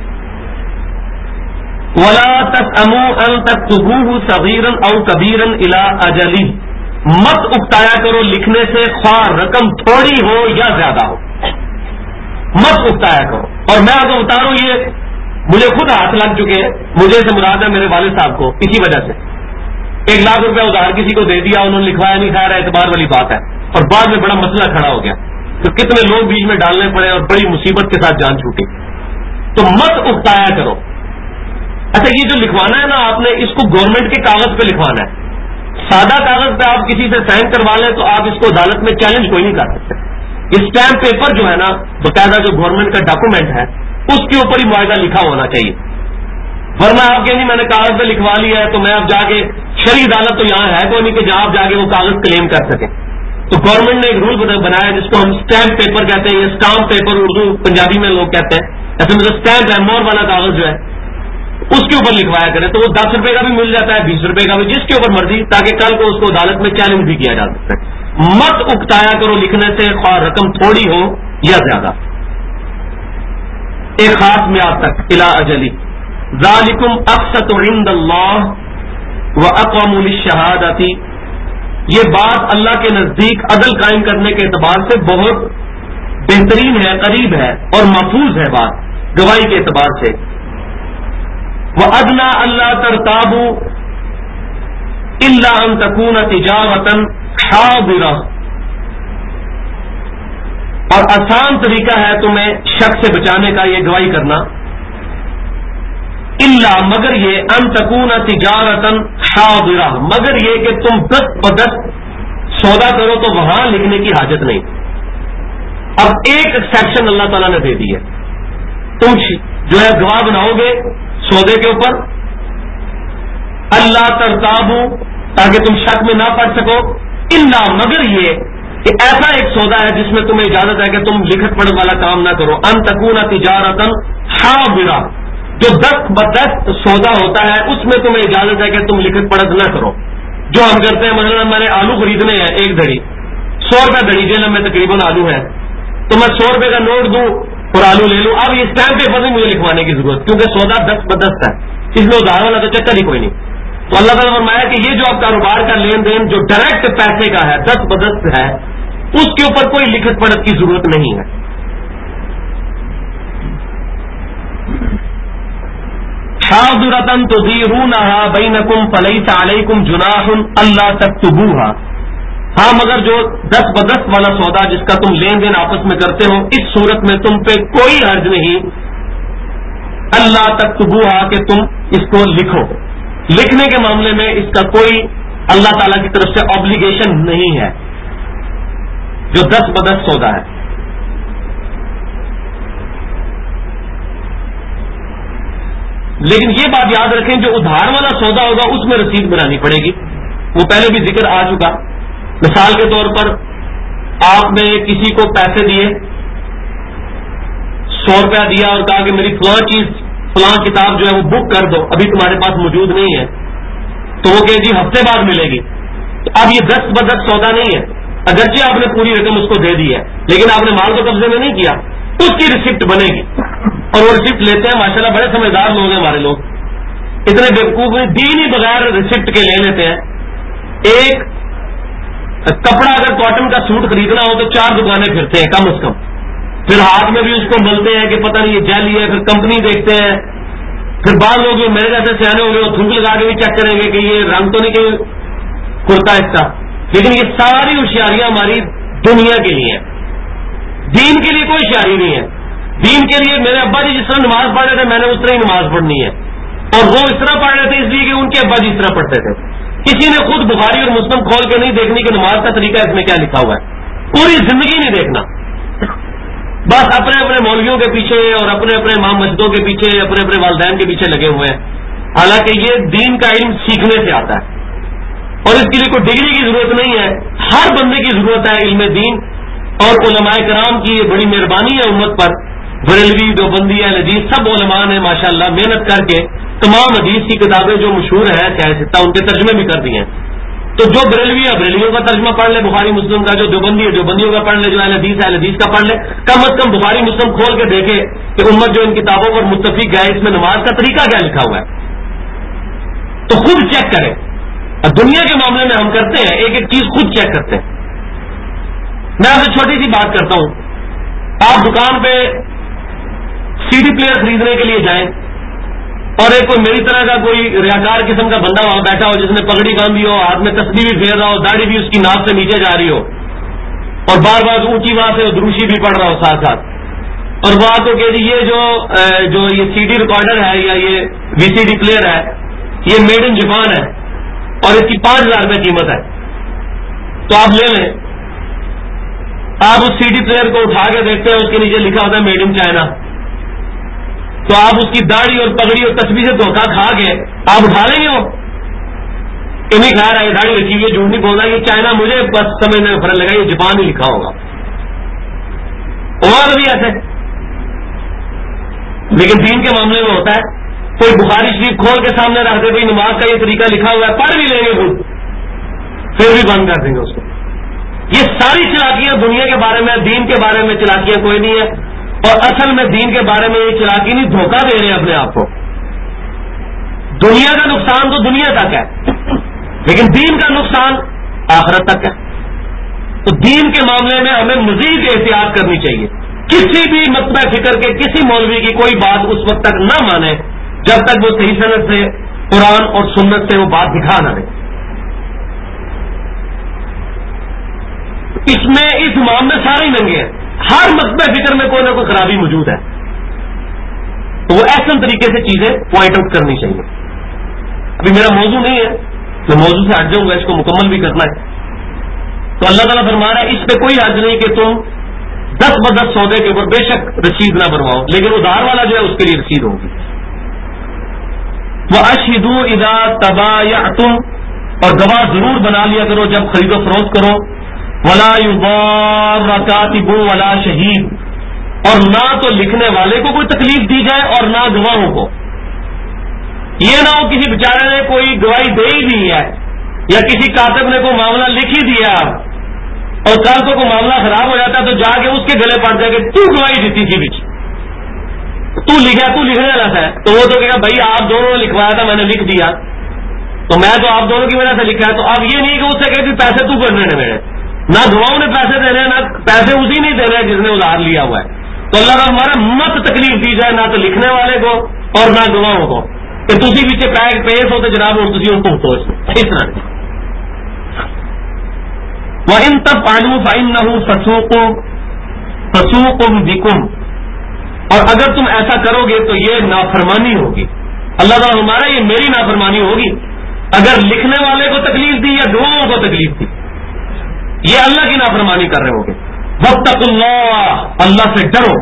Speaker 1: ولا تسأموا ان تكتبوه صغيرا او كبيرا الى اجله، مت اکتایا کرو لکھنے سے خواہ رقم تھوڑی ہو یا زیادہ ہو. مت اکتایا کرو. اور میں آپ کو بتا رہا ہوں یہ مجھے خود ہاتھ لگ چکے ہیں. مجھے سے مراد ہے میرے والد صاحب کو اسی وجہ سے 1 لاکھ روپیہ ادھار کسی کو دے دیا انہوں نے لکھوایا نہیں خیر اعتبار والی بات ہے اور بعد میں بڑا مسئلہ کھڑا ہو گیا تو کتنے لوگ بیچ میں ڈالنے پڑے اور بڑی مصیبت کے ساتھ جان چھوٹی. تو مت اکتایا کرو. اچھا یہ جو لکھوانا ہے نا آپ نے اس کو گورنمنٹ کے کاغذ پہ لکھوانا ہے. سادہ کاغذ پہ آپ کسی سے سائن کروا لیں تو آپ اس کو عدالت میں چیلنج کوئی نہیں کر سکتے. اسٹیمپ پیپر جو ہے نا باقاعدہ جو گورنمنٹ کا ڈاکومنٹ ہے اس کے اوپر ہی معاہدہ لکھا ہونا چاہیے. ورنہ آپ کہیں جی میں نے کاغذ پہ لکھوا لیا ہے تو میں اب جا کے شرعی عدالت تو یہاں ہے تو نہیں کہ جہاں آپ جا کے وہ کاغذ کلیم کر سکیں. تو گورنمنٹ نے ایک رول بنایا جس کو ہم اسٹیمپ پیپر کہتے ہیں یا اسٹامپ پیپر اردو پنجابی میں لوگ کہتے ہیں. ایسے مطلب اسٹیمپ ہے مور والا کاغذ جو ہے اس کے اوپر لکھوایا کرے تو وہ 10 روپے کا بھی مل جاتا ہے 20 روپے کا بھی جس کے اوپر مرضی تاکہ کل کو اس کو عدالت میں چیلنج بھی کیا جا سکتا ہے. مت اکتایا کرو لکھنے سے خواہ رقم تھوڑی ہو یا زیادہ ایک خاص میعاد تک الی اجلی. ذالکم اقسط عند اللہ واقوم للشہادۃ، یہ بات اللہ کے نزدیک عدل قائم کرنے کے اعتبار سے بہت بہترین ہے قریب ہے اور محفوظ ہے بات گواہی کے اعتبار سے. وَأَدْنَىٰ أَلَّا تَرْتَابُوا إِلَّا أَن تَكُونَ تِجَارَةً حَاضِرَةً، اور آسان طریقہ ہے تمہیں شک سے بچانے کا یہ گواہی کرنا. الا مگر یہ ان تکون تجارتا حاضرہ، مگر یہ کہ تم دست بدست سودا کرو تو وہاں لکھنے کی حاجت نہیں. اب ایک ایکسیپشن اللہ تعالیٰ نے دے دی ہے. تم جو ہے گواہ بناؤ گے سودے کے اوپر اللہ ترتابو تاکہ تم شک میں نہ پڑ سکو. الا مگر یہ کہ ایسا ایک سودا ہے جس میں تمہیں اجازت ہے کہ تم لکھت پڑھ والا کام نہ کرو. ان تکون تجارتا حاضرہ، جو دست بدست سودا ہوتا ہے اس میں تمہیں اجازت ہے کہ تم لکھت پڑھت نہ کرو. جو ہم کرتے ہیں مثلا میں نے آلو خریدنے ہیں ایک دھڑی 100 روپے دھڑی جیل میں تقریباً آلو ہے تو میں 100 روپے کا نوٹ دوں اور آلو لے لوں. اب یہ اسٹیمپ پیپر نہیں مجھے لکھوانے کی ضرورت کیونکہ سودا دست بدست ہے اس میں ادھار والا تو چکر ہی کوئی نہیں. تو اللہ تعالیٰ نے فرمایا کہ یہ جو آپ کاروبار کا لین دین جو ڈائریکٹ پیسے کا ہے دست بدست ہے اس کے اوپر کوئی لکھت پڑھت کی ضرورت نہیں ہے. حاضرة تديرونها بينكم فليس عليكم جناح ألا تكتبوها، ہاں مگر جو دست بدست والا سودا جس کا تم لین دین آپس میں کرتے ہو اس صورت میں تم پہ کوئی حرج نہیں اللہ تکتبوها کہ تم اس کو لکھو. لکھنے کے معاملے میں اس کا کوئی اللہ تعالی کی طرف سے obligation نہیں ہے جو دست بدست سودا ہے. لیکن یہ بات یاد رکھیں جو ادھار والا سودا ہوگا اس میں رسید بنانی پڑے گی. وہ پہلے بھی ذکر آ چکا. مثال کے طور پر آپ نے کسی کو پیسے دیے 100 روپیہ دیا اور کہا کہ میری فلاں چیز فلاں کتاب جو ہے وہ بک کر دو ابھی تمہارے پاس موجود نہیں ہے تو وہ کہ جی ہفتے بعد ملے گی. تو اب یہ دست بدست سودا نہیں ہے اگرچہ آپ نے پوری رقم اس کو دے دی ہے لیکن آپ نے مال کو قبضے میں نہیں کیا اس کی ریسپٹ بنے گی اور وہ ریسپٹ لیتے ہیں ماشاءاللہ بڑے سمجھدار لوگ ہیں ہمارے لوگ اتنے بیوقوف ہیں دین ہی بغیر ریسپٹ کے لے لیتے ہیں. ایک کپڑا اگر کاٹن کا سوٹ خریدنا ہو تو 4 دکانیں پھرتے ہیں کم از کم پھر ہاتھ میں بھی اس کو ملتے ہیں کہ پتہ نہیں یہ جیلی ہے پھر کمپنی دیکھتے ہیں پھر بعض لوگ میرے جیسے سیانے ہوں گے وہ تھوک لگا کے بھی چیک کریں گے کہ یہ رنگ تو نہیں کہ کرتا اس کا. لیکن یہ ساری ہوشیاریاں ہماری دنیا کے لیے ہیں دین کے لیے کوئی ہوشیاری نہیں ہے. دین کے لیے میرے ابا جی جس طرح نماز پڑھ رہے تھے میں نے اس طرح ہی نماز پڑھنی ہے اور وہ اس طرح پڑھ رہے تھے اس لیے کہ ان کے ابا جی اس طرح پڑھتے تھے. کسی نے خود بخاری اور مسلم کھول کے نہیں دیکھنی کہ نماز کا طریقہ اس میں کیا لکھا ہوا ہے. پوری زندگی نہیں دیکھنا بس اپنے اپنے مولویوں کے پیچھے اور اپنے اپنے امام مسجدوں کے پیچھے اپنے اپنے والدین کے پیچھے لگے ہوئے ہیں، حالانکہ یہ دین کا علم سیکھنے سے آتا ہے اور اس کے لیے کوئی ڈگری کی ضرورت نہیں ہے، ہر بندے کی ضرورت ہے علم دین. اور علماء کرام کی یہ بڑی مہربانی ہے امت پر، بریلوی دیوبندی اہل حدیث سب علماء نے ماشاءاللہ محنت کر کے تمام حدیث کی کتابیں جو مشہور ہیں چاہے ستہ ان کے ترجمے بھی کر دیے ہیں. تو جو بریلوی ہے بریلویوں کا ترجمہ پڑھ لے بخاری مسلم کا، جو دیوبندی ہے دیوبندیوں کا پڑھ لے، جو اہل حدیث کا پڑھ لے، کم از کم بخاری مسلم کھول کے دیکھے کہ امت جو ان کتابوں پر متفق ہے اس میں نماز کا طریقہ کیا لکھا ہوا ہے، تو خود چیک کریں. اور دنیا کے معاملے میں ہم کرتے ہیں ایک ایک چیز خود چیک کرتے ہیں. میں آپ سے چھوٹی سی بات کرتا ہوں، آپ دکان پہ سی ڈی پلیئر خریدنے کے لیے جائیں اور ایک کوئی میری طرح کا کوئی ریاکار قسم کا بندہ وہاں بیٹھا ہو جس نے پگڑی باندھی ہو، ہاتھ میں تسبیح بھی پھیر رہا ہو، داڑھی بھی اس کی ناک سے نیچے جا رہی ہو اور بار بار اونچی بات سے دروشی بھی پڑھ رہا ہو ساتھ ساتھ، اور وہ آپ کو کہ یہ جو یہ سی ڈی ریکارڈر ہے یا یہ وی سی ڈی پلیئر ہے یہ میڈ ان جاپان ہے اور اس کی 5,000 روپے قیمت ہے، تو آپ لے لیں. آپ اس سی ڈی پلیئر کو اٹھا کے دیکھتے ہیں اس کے نیچے لکھا ہوتا ہے میڈ ان چائنا، تو آپ اس کی داڑھی اور پگڑی اور تسبیح سے دھوکہ کھا کے آپ اٹھا لیں گے وہ کہ نہیں کھا رہا ہے، داڑھی رکھی ہوئی ہے، جھوٹ نہیں بول رہا، یہ چائنا مجھے بس سمجھنے میں فرق لگا یہ جاپان ہی لکھا ہوگا، وہاں بھی ایسے. لیکن دین کے معاملے میں ہوتا ہے کوئی بخاری شریف کھول کے سامنے رکھ دے کوئی نماز کا یہ طریقہ لکھا ہوا ہے، پڑھ بھی لیں گے خود پھر بھی بند کر دیں گے اس کو. یہ ساری چلاکیاں دنیا کے بارے میں، دین کے بارے میں چلاکیاں کوئی نہیں ہے، اور اصل میں دین کے بارے میں یہ چلاکی نہیں، دھوکہ دے رہے ہیں اپنے آپ کو. دنیا کا نقصان تو دنیا تک ہے لیکن دین کا نقصان آخرت تک ہے. تو دین کے معاملے میں ہمیں مزید احتیاط کرنی چاہیے. کسی بھی مطلب فکر کے کسی مولوی کی کوئی بات اس وقت تک نہ مانے جب تک وہ صحیح سند سے قرآن اور سنت سے وہ بات دکھا نہ دے. اس میں اس معاملے سارے ہی ننگے ہیں، ہر مطلب فکر میں کوئی نہ کوئی خرابی موجود ہے، تو وہ احسن طریقے سے چیزیں پوائنٹ آؤٹ کرنی چاہیے. ابھی میرا موضوع نہیں ہے، میں موضوع سے ہٹ جاؤں گا، اس کو مکمل بھی کرنا ہے. تو اللہ تعالیٰ فرما رہا ہے اس پہ کوئی حرج نہیں کہ تم 10 ب10 سودے کے اوپر بے شک رسید نہ بنواؤ، لیکن ادھار والا جو ہے اس کے لیے رسید ہوگی. وَأَشْهِدُوا إِذَا تَبَايَعْتُمْ، اور گواہ ضرور بنا لیا کرو جب خرید و فروخت کرو. وَلَا يُضَارَّ كَاتِبٌ وَلَا شَهِيدٌ، اور نہ تو لکھنے والے کو کوئی تکلیف دی جائے اور نہ گواہوں کو. یہ نہ ہو کسی بیچارے نے کوئی گواہی دے ہی دی ہے یا کسی کاتب نے کوئی معاملہ لکھ ہی دیا اور کل کو کوئی معاملہ خراب ہو جاتا ہے تو جا کے اس کے گلے پڑ جائے کہ تو گواہی دیتی تھی بچ تو لکھنے والا ہے، تو وہ تو کہا بھائی آپ دونوں نے لکھوایا تھا میں نے لکھ دیا تو میں تو آپ دونوں کی وجہ سے لکھا ہے. تو اب یہ نہیں کہ اس سے کہ پیسے تو کرنے نے میرے، نہ گواہوں نے پیسے دینے ہیں نہ پیسے اسی نہیں دینے ہیں جس نے ادھار لیا ہوا ہے. تو اللہ کا ہمارا مت تکلیف دی جائے نہ تو لکھنے والے کو اور نہ گواہوں کو کہ تھی پیچھے پیش ہوتے جناب اور تھی ان کو اس طرح نہیں. وَإِن تَفْعَلُوا فَإِنَّهُ فَسُوقٌ بِكُمْ، اور اگر تم ایسا کرو گے تو یہ نافرمانی ہوگی. اللہ تعالیٰ ہمارا یہ میری نافرمانی ہوگی اگر لکھنے والے کو تکلیف دی یا گواہوں کو تکلیف دی، یہ اللہ کی نافرمانی کر رہے ہوگے. وَاتَّقُوا اللَّهَ، اللہ سے ڈرو.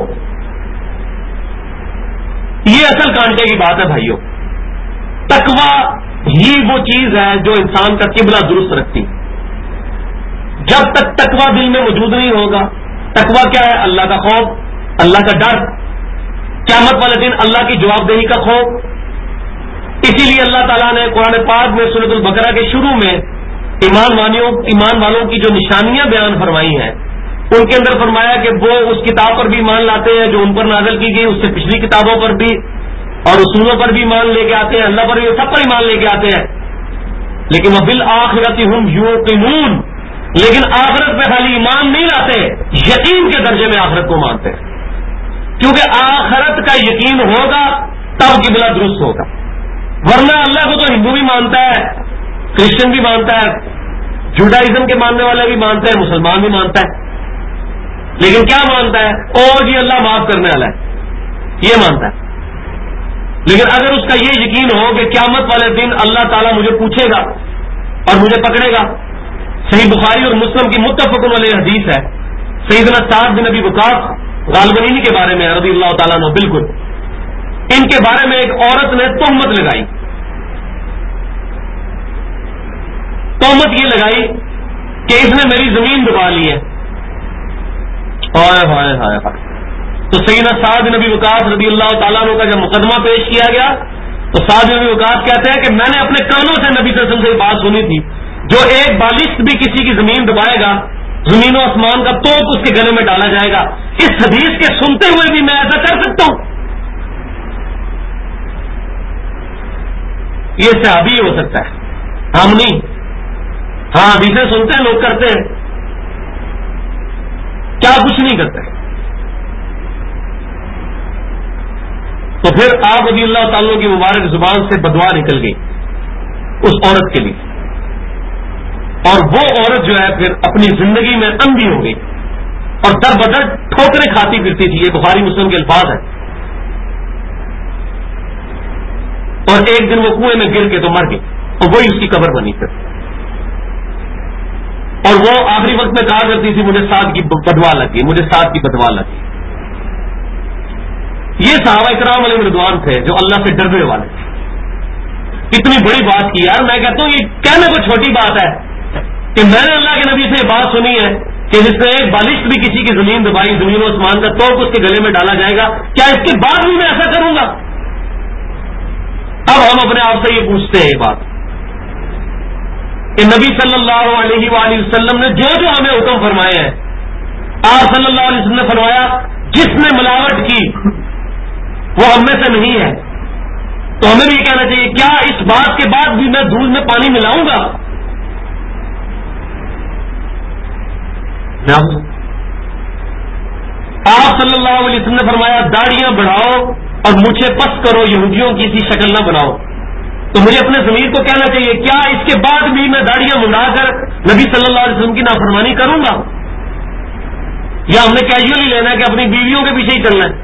Speaker 1: یہ اصل کانٹے کی بات ہے بھائیوں. تقویٰ ہی وہ چیز ہے جو انسان کا قبلہ درست رکھتی. جب تک تقویٰ دل میں موجود نہیں ہوگا، تقویٰ کیا ہے؟ اللہ کا خوف، اللہ کا ڈر، قیامت والے دن اللہ کی جواب دہی کا خوف. اسی لیے اللہ تعالیٰ نے قرآن پاک میں سورۃ البقرہ کے شروع میں ایمان والوں کی جو نشانیاں بیان فرمائی ہیں ان کے اندر فرمایا کہ وہ اس کتاب پر بھی ایمان لاتے ہیں جو ان پر نازل کی گئی، اس سے پچھلی کتابوں پر بھی اور رسولوں پر بھی ایمان لے کے آتے ہیں، اللہ پر بھی، سب پر ایمان لے کے آتے ہیں. لیکن وَبِالْآخِرَةِ هُمْ يُوقِنُونَ، لیکن آخرت پہ خالی ایمان نہیں لاتے، یقین کے درجے میں آخرت کو مانتے ہیں. کیونکہ آخرت کا یقین ہوگا تب قبلہ درست ہوگا، ورنہ اللہ کو تو ہندو بھی مانتا ہے، کرسچن بھی مانتا ہے، جوڈائزم کے ماننے والے بھی مانتے ہیں، مسلمان بھی مانتا ہے، لیکن کیا مانتا ہے؟ اور یہ اللہ معاف کرنے والا ہے، یہ مانتا ہے. لیکن اگر اس کا یہ یقین ہو کہ قیامت والے دن اللہ تعالیٰ مجھے پوچھے گا اور مجھے پکڑے گا. صحیح بخاری اور مسلم کی متفق علیہ حدیث ہے، سیدنا سعد بن ابی وقاص غالباً انہی کے بارے میں رضی اللہ تعالیٰ عنہ، بالکل ان کے بارے میں ایک عورت نے تہمت لگائی. تہمت یہ لگائی کہ اس نے میری زمین دبا لی ہے. ہائے ہائے ہائے ہائے. تو سیدنا سعد بن ابی وقاص رضی اللہ تعالیٰ عنہ کا جب مقدمہ پیش کیا گیا تو سعد بن ابی وقاص کہتے ہیں کہ میں نے اپنے کانوں سے نبی صلی اللہ علیہ وسلم سے بات سنی تھی، جو ایک بالشت بھی کسی کی زمین دبائے گا زمین و آسمان کا توپ اس کے گلے میں ڈالا جائے گا. اس حدیث کے سنتے ہوئے بھی میں ایسا کر سکتا ہوں؟ یہ صحابی ہو سکتا ہے، ہم نہیں. ہاں حدیثیں سنتے ہیں لوگ، کرتے ہیں کیا؟ کچھ نہیں کرتے. تو پھر آپ رضی اللہ تعالیٰ کی مبارک زبان سے بدعا نکل گئی اس عورت کے لیے، اور وہ عورت جو ہے پھر اپنی زندگی میں اندھی ہو گئی اور در بدر ٹھوکریں کھاتی پھرتی تھی. یہ بخاری مسلم کے الفاظ ہیں. اور ایک دن وہ کنویں میں گر کے تو مر گئی اور وہی اس کی قبر بنی پھر. اور وہ آخری وقت میں کہا کرتی تھی مجھے ساتھ کی بدوا لگی، مجھے ساتھ کی بدوا لگی. یہ صحابہ کرام علیہ رضوان تھے جو اللہ سے ڈرنے والے تھے. اتنی بڑی بات کی یار، میں کہتا ہوں یہ کہنے کو چھوٹی بات ہے کہ میں نے اللہ کے نبی سے یہ بات سنی ہے کہ جس نے ایک بالشت بھی کسی کی زمین دبائی زمین و آسمان کا توپ اس کے گلے میں ڈالا جائے گا. کیا اس کے بعد بھی میں ایسا کروں گا؟ اب ہم اپنے آپ سے یہ پوچھتے ہیں یہ بات کہ نبی صلی اللہ علیہ وآلہ وسلم نے جو جو ہمیں حکم فرمائے ہیں، آپ صلی اللہ علیہ وسلم نے فرمایا جس نے ملاوٹ کی وہ ہم میں سے نہیں ہے. تو ہمیں بھی یہ کہنا چاہیے کیا اس بات کے بعد بھی میں دودھ میں پانی ملاؤں گا؟ آپ صلی اللہ علیہ وسلم نے فرمایا داڑیاں بڑھاؤ اور مجھے پس کرو، یہودیوں کی سی شکل نہ بناؤ. تو مجھے اپنے ضمیر کو کہنا چاہیے کیا اس کے بعد بھی میں داڑیاں منڈا کر نبی صلی اللہ علیہ وسلم کی نافرمانی کروں گا؟ یا ہم نے کیجولی لینا ہے کہ اپنی بیویوں کے پیچھے ہی چلنا ہے؟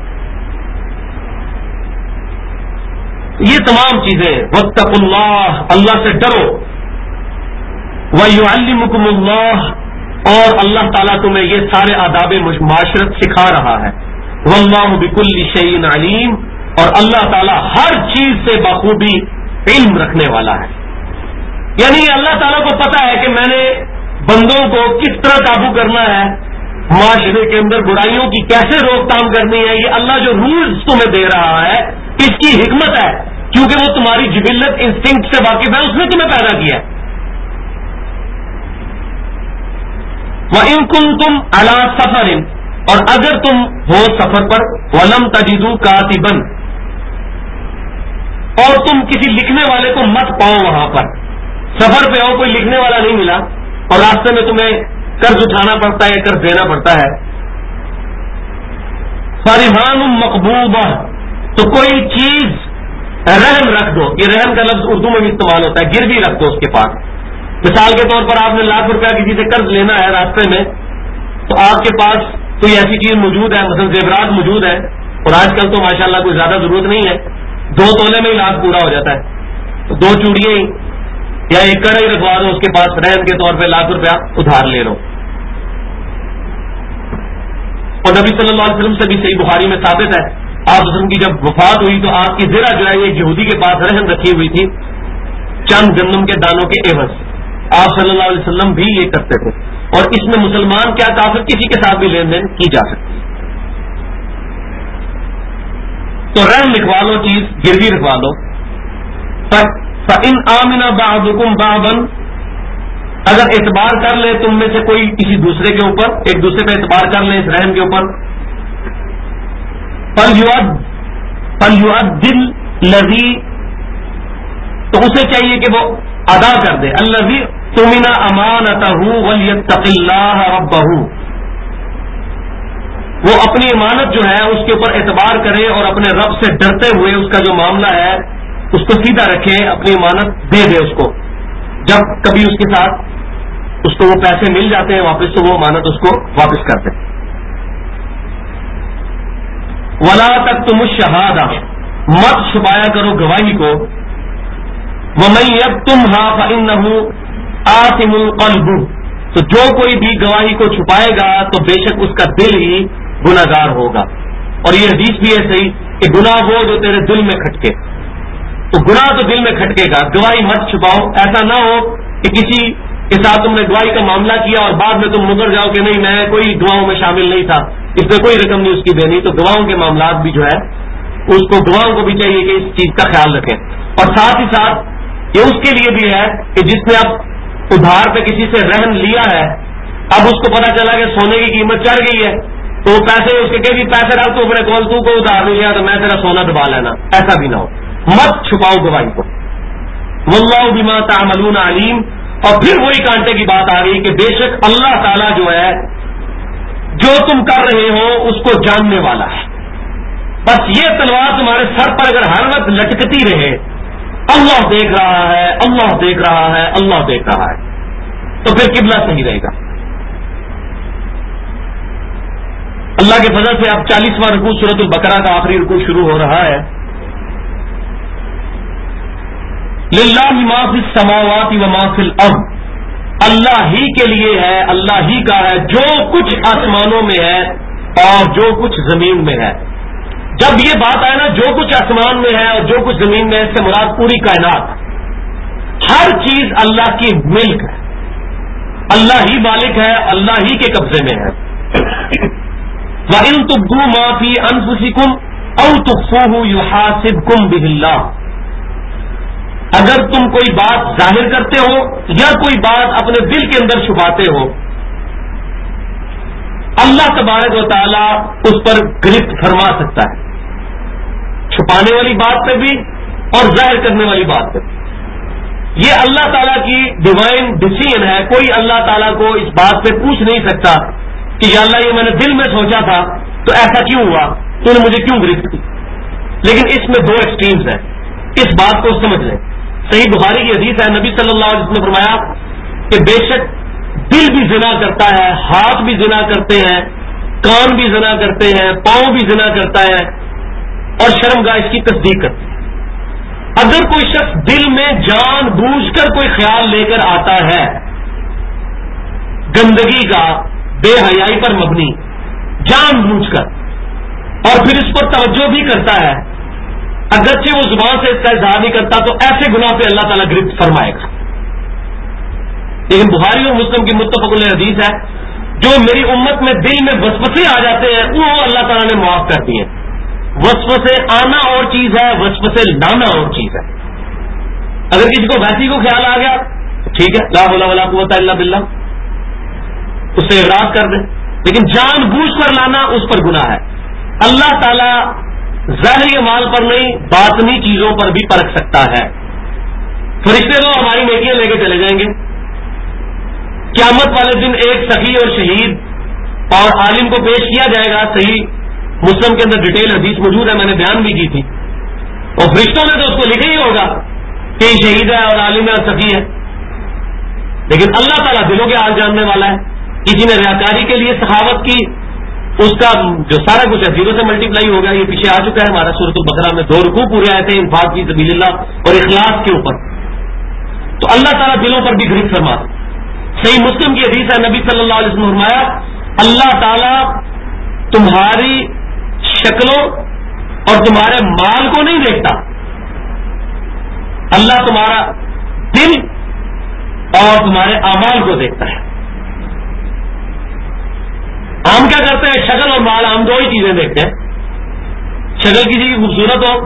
Speaker 1: یہ تمام چیزیں واتقوا اللہ، اللہ سے ڈرو، وَيُعَلِّمُكُمُ اللَّهُ، اور اللہ تعالیٰ تمہیں یہ سارے آداب معاشرت سکھا رہا ہے. وَاللَّهُ بِكُلِّ شَيْءٍ عَلِيمٌ، اور اللہ تعالیٰ ہر چیز سے بخوبی علم رکھنے والا ہے. یعنی اللہ تعالیٰ کو پتا ہے کہ میں نے بندوں کو کس طرح قابو کرنا ہے، معاشرے کے اندر برائیوں کی کیسے روک تھام کرنی ہے. یہ اللہ جو رولز تمہیں دے رہا ہے اس کی حکمت ہے، کیونکہ وہ تمہاری جبلت انسٹنکٹ سے واقف ہے، اس نے تمہیں پیدا کیا ہے. وَإِن كُنتُمْ عَلَىٰ سَفَرٍ، اور اگر تم ہو سفر پر، وَلَمْ تَجِدُوا كَاتِبًا، اور تم کسی لکھنے والے کو مت پاؤ، وہاں پر سفر پہ ہو کوئی لکھنے والا نہیں ملا اور راستے میں تمہیں قرض اٹھانا پڑتا ہے، قرض دینا پڑتا ہے. فَرِهَانٌ مَقْبُوضَةٌ، تو کوئی چیز رہن رکھ دو. یہ رہن کا لفظ اردو میں بھی استعمال ہوتا ہے، گروی رکھ دو اس کے پاس. مثال کے طور پر آپ نے ₹1,00,000 کسی سے قرض لینا ہے راستے میں، تو آپ کے پاس کوئی ایسی چیز موجود ہے، مثلا زیورات موجود ہے، اور آج کل تو ماشاءاللہ کوئی زیادہ ضرورت نہیں ہے، 2 تولے میں ہی لاکھ پورا ہو جاتا ہے. تو 2 چوڑیاں ہی یا 1 کڑا ہی رکھوا دو اس کے پاس، رہن کے طور پہ ₹1,00,000 ادھار لے لو. اور نبی صلی اللہ علیہ وسلم سے بھی صحیح بخاری میں ثابت ہے، آپ وسلم کی جب وفات ہوئی تو آپ کی زرہ جو ہے ایک یہودی کے پاس رہن رکھی ہوئی تھی چند گندم کے دانوں کے عوض. آپ صلی اللہ علیہ وسلم بھی یہ کرتے تھے، اور اس میں مسلمان کیا کافر کسی کے ساتھ بھی لین دین کی جا سکتی ہے. تو رہن لکھوا لو، چیز گروی رکھوا لو. فَإِنْ آمِنَ بَعْضُكُمْ بَعْضًا، اگر اعتبار کر لے تم میں سے کوئی کسی دوسرے کے اوپر، ایک دوسرے پہ اعتبار کر لیں اس رحم کے اوپر، فَلْيُؤَدِّ الَّذِي، تو اسے چاہیے کہ وہ ادا کر دے، الَّذِي اؤْتُمِنَ أَمَانَتَهُ وَلْيَتَّقِ اللَّهَ رَبَّهُ، وہ اپنی امانت جو ہے اس کے اوپر اعتبار کرے اور اپنے رب سے ڈرتے ہوئے اس کا جو معاملہ ہے اس کو سیدھا رکھے، اپنی امانت دے دے اس کو. جب کبھی اس کے ساتھ اس کو وہ پیسے مل جاتے ہیں واپس تو وہ امانت اس کو واپس کر دے. وَلَا تَكْتُمُوا الشَّهَادَةَ، مت چھپایا کرو گواہی کو. وَمَن يَكْتُمْهَا فَإِنَّهُ آثِمُ الْقَلْبُ، تو جو کوئی بھی گواہی کو چھپائے گا تو بے شک اس کا دل ہی گناہگار ہوگا. اور یہ حدیث بھی ہے صحیح کہ گناہ وہ جو تیرے دل میں کھٹکے. تو گناہ تو دل میں کھٹکے گا. گواہی مت چھپاؤ. ایسا نہ ہو کہ کسی کے ساتھ تم نے گواہی کا معاملہ کیا اور بعد میں تم مکر جاؤ کہ نہیں میں کوئی گواہوں میں شامل نہیں تھا, اس میں کوئی رقم نہیں اس کی دینی. تو گواہوں کے معاملات بھی جو ہے اس کو گواہوں کو بھی چاہیے کہ اس چیز کا خیال رکھیں. اور ساتھ ہی ساتھ یہ اس کے لیے بھی ہے کہ جس نے اب ادھار پہ کسی سے رہن لیا ہے, اب اس کو پتا چلا کہ سونے کی قیمت چڑھ گئی ہے, تو پیسے اس کے کہ پیسے ڈال تو اپنے کال تو کو ادھار نہیں لیا تو میں تیرا سونا ڈبا لینا. ایسا بھی نہ ہو. مت چھپاؤ گواہی کو. واللہ بما تعملون علیم. اور پھر وہی کانٹے کی بات آ گئی کہ بے شک اللہ تعالیٰ جو ہے جو تم کر رہے ہو اس کو جاننے والا ہے. بس یہ تلوار تمہارے سر پر اگر ہر وقت لٹکتی رہے, اللہ دیکھ رہا ہے, اللہ دیکھ رہا ہے, اللہ دیکھ رہا ہے, تو پھر قبلہ صحیح رہے گا. اللہ کے فضل سے اب 40واں رکوع سورۃ البقرہ کا آخری رکوع شروع ہو رہا ہے. للہ ما فی السماوات و ما فی الارض. اللہ ہی کے لیے ہے, اللہ ہی کا ہے جو کچھ آسمانوں میں ہے اور جو کچھ زمین میں ہے. جب یہ بات آئے نا جو کچھ آسمان میں ہے اور جو کچھ زمین میں ہے, اس سے مراد پوری کائنات, ہر چیز اللہ کی ملک ہے, اللہ ہی مالک ہے, اللہ ہی کے قبضے میں ہے. وَإِن تُبْدُوا مَا فِي أَنفُسِكُمْ أَوْ تُخْفُوهُ يُحَاسِبْكُم بِهِ اللَّهُ. اگر تم کوئی بات ظاہر کرتے ہو یا کوئی بات اپنے دل کے اندر چھپاتے ہو, اللہ تبارک و تعالی اس پر گرفت فرما سکتا ہے, چھپانے والی بات پہ بھی اور ظاہر کرنے والی بات پہ بھی. یہ اللہ تعالیٰ کی ڈیوائن ڈیسیژن ہے. کوئی اللہ تعالیٰ کو اس بات پہ پوچھ نہیں سکتا کہ یا اللہ یہ میں نے دل میں سوچا تھا تو ایسا کیوں ہوا, تو نے مجھے کیوں گرفت کی. لیکن اس میں دو ایکسٹریمز ہیں, اس بات کو سمجھ لیں. صحیح بخاری کی حدیث ہے, نبی صلی اللہ علیہ وسلم نے فرمایا کہ بے شک دل بھی زنا کرتا ہے, ہاتھ بھی زنا کرتے ہیں, کان بھی زنا کرتے ہیں, پاؤں بھی زنا کرتا ہے اور شرمگاہ اس کی تصدیق کرتی ہے. اگر کوئی شخص دل میں جان بوجھ کر کوئی خیال لے کر آتا ہے گندگی کا, بے حیائی پر مبنی, جان بوجھ کر, اور پھر اس پر توجہ بھی کرتا ہے, اگرچہ وہ زبان سے اس کا اظہار نہیں کرتا, تو ایسے گناہ پہ اللہ تعالیٰ گرفت فرمائے گا. لیکن بخاری اور مسلم کی متفق علیہ حدیث ہے جو میری امت میں دل میں وسوسے آ جاتے ہیں وہ اللہ تعالیٰ نے معاف کر دیے. وسوسے آنا اور چیز ہے, وسوسے لانا اور چیز ہے. اگر کسی کو ویسی کو خیال آ گیا تو ٹھیک ہے, لا حول ولا قوت الا باللہ, اس سے اعراض کر دیں. لیکن جان بوجھ کر لانا اس پر گناہ ہے. اللہ تعالیٰ ظاہری اعمال پر نہیں باطنی چیزوں پر بھی پرکھ سکتا ہے. فرشتے تو ہماری نیکیاں لے کے چلے جائیں گے. قیامت والے دن ایک سخی اور شہید اور عالم کو پیش کیا جائے گا. صحیح مسلم کے اندر ڈیٹیل حدیث موجود ہے, میں نے بیان بھی کی تھی. اور فرشتوں نے تو اس کو لکھا ہی ہوگا کہ یہ شہید ہے اور عالم ہے اور سخی ہے. لیکن اللہ تعالیٰ دلوں کے حال جاننے والا ہے. کسی نے ریاکاری کے لیے سخاوت کی, اس کا جو سارا کچھ ہے 0 سے ملٹیپلائی ہو گیا. یہ پیچھے آ چکا ہے ہمارا سورۃ البقرہ میں 2 رکوع پورے آئے تھے انفاق فی سبیل اللہ اور اخلاص کے اوپر. تو اللہ تعالیٰ دلوں پر بھی گرفت فرماتا. صحیح مسلم کی حدیث ہے, نبی صلی اللہ علیہ وسلم نے فرمایا اللہ تعالیٰ تمہاری شکلوں اور تمہارے مال کو نہیں دیکھتا, اللہ تمہارا دل اور تمہارے اعمال کو دیکھتا ہے. ہم کیا کرتے ہیں, شکل اور مال, ہم 2 ہی چیزیں دیکھتے ہیں. شکل کسی کی خوبصورت ہو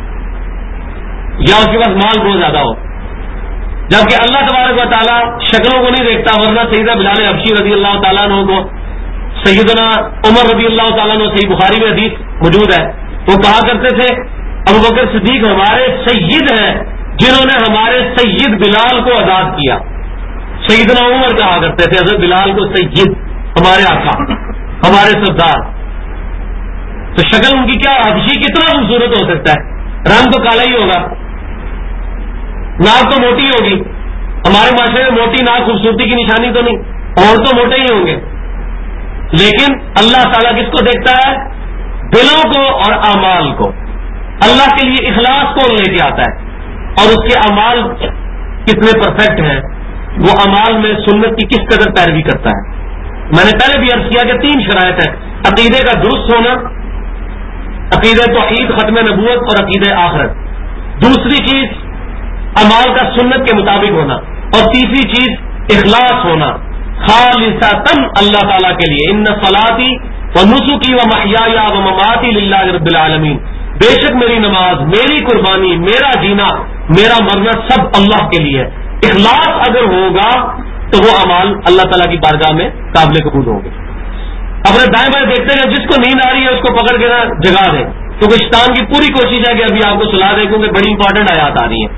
Speaker 1: یا اس کے پاس مال بہت زیادہ ہو, جبکہ اللہ تبارک و تعالیٰ شکلوں کو نہیں دیکھتا. ورنہ سیدنا بلال حبشی رضی اللہ تعالیٰ عنہ کو سیدنا عمر رضی اللہ تعالیٰ عنہ, صحیح بخاری میں حدیث موجود ہے, وہ کہا کرتے تھے ابوبکر صدیق ہمارے سید ہیں جنہوں نے ہمارے سید بلال کو آزاد کیا. سیدنا عمر کہا کرتے تھے حضرت بلال کو سید, ہمارے آقا, ہمارے سردار. تو شکل ان کی کیا, حبشی کتنا خوبصورت ہو سکتا ہے, رنگ تو کالا ہی ہوگا, ناک تو موٹی ہوگی. ہمارے معاشرے میں موٹی ناک خوبصورتی کی نشانی تو نہیں, اور تو موٹے ہی ہوں گے. لیکن اللہ تعالیٰ کس کو دیکھتا ہے, دلوں کو اور اعمال کو. اللہ کے لیے اخلاص کون لے کے آتا ہے اور اس کے اعمال کتنے پرفیکٹ ہیں, وہ اعمال میں سنت کی کس قدر پیروی کرتا ہے. میں نے پہلے بھی عرض کیا کہ 3 شرائط ہیں. عقیدے کا درست ہونا، عقیدہ توحید، ختم نبوت اور عقیدہ آخرت. دوسری چیز اعمال کا سنت کے مطابق ہونا، اور تیسری چیز اخلاص ہونا، خالصتاً اللہ تعالیٰ کے لیے. ان صلاتی و نسکی و محیای و مماتی للہ رب العالمین، بے شک میری نماز، میری قربانی، میرا جینا، میرا مرنا سب اللہ کے لیے. اخلاص اگر ہوگا تو وہ اعمال اللہ تعالیٰ کی بارگاہ میں قابل قبول ہوں گے. اپنے دائیں بائیں دیکھتے ہیں، جس کو نیند آ رہی ہے اس کو پکڑ کے نہ جگا دیں، کیونکہ شیطان کی پوری کوشش ہے کہ ابھی آپ کو سلا دے، کیونکہ بڑی امپورٹنٹ آیات آ رہی ہیں.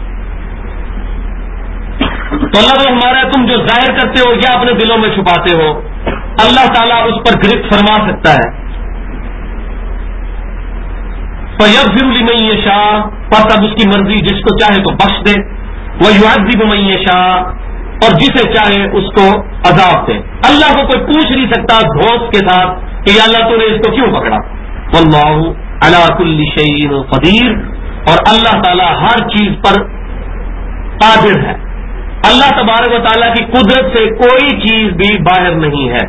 Speaker 1: تو اللہ تعالیٰ ہمارا تم جو ظاہر کرتے ہو یا اپنے دلوں میں چھپاتے ہو، اللہ تعالیٰ اس پر گرفت فرما سکتا ہے. فَيَغْفِرُ لِمَن يَشَاءُ، پس اب اس کی مرضی، جس کو چاہے تو بخش دے. وَيُعَذِّبُ مَن يَشَاءُ، اور جسے چاہے اس کو عذاب دے. اللہ کو کوئی پوچھ نہیں سکتا دوست کے ساتھ کہ یا اللہ تو نے اس کو کیوں پکڑا. واللہ علی کل شیء قدیر، اور اللہ تعالیٰ ہر چیز پر قادر ہے. اللہ تبارک و تعالیٰ کی قدرت سے کوئی چیز بھی باہر نہیں ہے.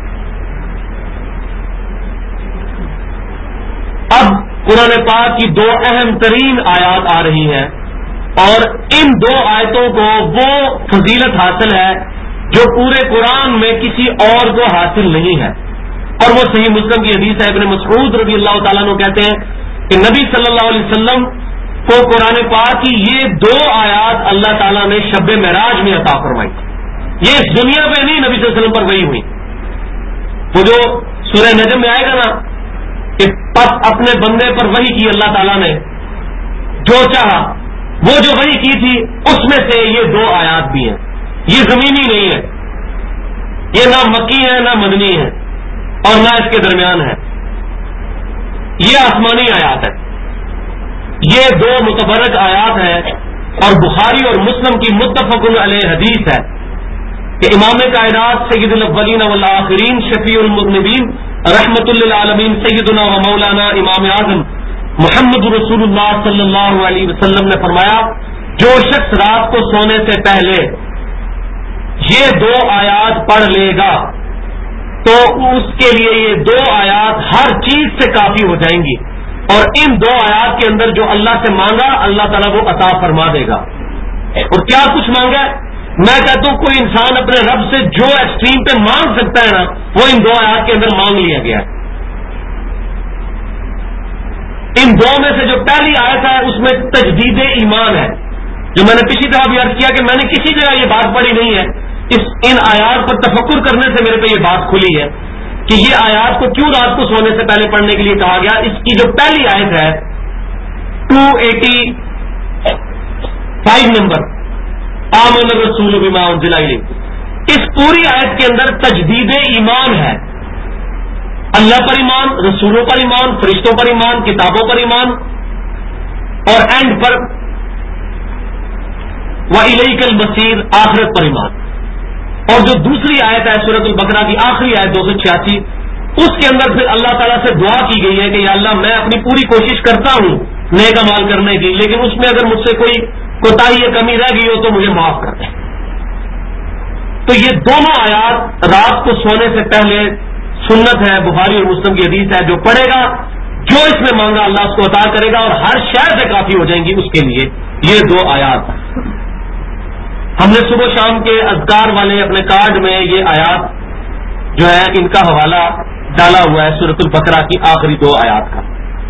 Speaker 1: اب قرآن پاک کی دو اہم ترین آیات آ رہی ہیں، اور ان دو آیتوں کو وہ فضیلت حاصل ہے جو پورے قرآن میں کسی اور کو حاصل نہیں ہے. اور وہ صحیح مسلم کی حدیث ہے. ابن مسعود رضی اللہ تعالیٰ عنہ کہتے ہیں کہ نبی صلی اللہ علیہ وسلم کو قرآن پاک کی یہ دو آیات اللہ تعالیٰ نے شب معراج میں عطا فرمائی. یہ اس دنیا پہ نہیں، نبی صلی اللہ علیہ وسلم پر وحی ہوئی. وہ جو سورہ نجم میں آئے گا نا کہ پس اپنے بندے پر وحی کی اللہ تعالیٰ نے جو چاہا، وہ جو وحی کی تھی اس میں سے یہ دو آیات بھی ہیں. یہ زمینی نہیں ہے، یہ نہ مکی ہے نہ مدنی ہے اور نہ اس کے درمیان ہے، یہ آسمانی آیات ہے. یہ دو متبرک آیات ہیں، اور بخاری اور مسلم کی متفق علیہ حدیث ہے کہ امام کائنات سید الاولین والآخرین شفیع المذنبین رحمت للعالمین سیدنا و مولانا امام اعظم محمد رسول اللہ صلی اللہ علیہ وسلم نے فرمایا، جو شخص رات کو سونے سے پہلے یہ دو آیات پڑھ لے گا تو اس کے لیے یہ دو آیات ہر چیز سے کافی ہو جائیں گی، اور ان دو آیات کے اندر جو اللہ سے مانگا اللہ تعالیٰ وہ عطا فرما دے گا. اور کیا کچھ مانگا ہے؟ میں کہتا ہوں کوئی انسان اپنے رب سے جو ایکسٹریم پہ مانگ سکتا ہے نا، وہ ان دو آیات کے اندر مانگ لیا گیا ہے. ان دو میں سے جو پہلی آیت ہے اس میں تجدید ایمان ہے، جو میں نے پچھلی دفعہ بھی عرض کیا کہ میں نے کسی جگہ یہ بات پڑھی نہیں ہے. ان آیات پر تفکر کرنے سے میرے پہ یہ بات کھلی ہے کہ یہ آیات کو کیوں رات کو سونے سے پہلے پڑھنے کے لیے کہا گیا. اس کی جو پہلی آیت ہے 285 نمبر، آمن الرسول بما انزل الیہ، اس پوری آیت کے اندر تجدید ایمان ہے. اللہ پر ایمان، رسولوں پر ایمان، فرشتوں پر ایمان، کتابوں پر ایمان، اور اینڈ پر وَإِلَيْكَ الْمَصِيرُ آخرت پر ایمان. اور جو دوسری آیت ہے سورۃ البقرہ کی آخری آیت 286، اس کے اندر پھر اللہ تعالیٰ سے دعا کی گئی ہے کہ یا اللہ میں اپنی پوری کوشش کرتا ہوں نیک اعمال کرنے کی، لیکن اس میں اگر مجھ سے کوئی کوتاہی یا کمی رہ گئی ہو تو مجھے معاف کر دیں. تو یہ دونوں آیات رات کو سونے سے پہلے سنت ہے، بخاری اور مسلم کی حدیث ہے. جو پڑھے گا، جو اس میں مانگا اللہ اس کو عطا کرے گا، اور ہر شے سے کافی ہو جائیں گی اس کے لیے یہ دو آیات. ہم نے صبح شام کے اذکار والے اپنے کارڈ میں یہ آیات جو ہے ان کا حوالہ ڈالا ہوا ہے سورۃ البقرہ کی آخری دو آیات کا.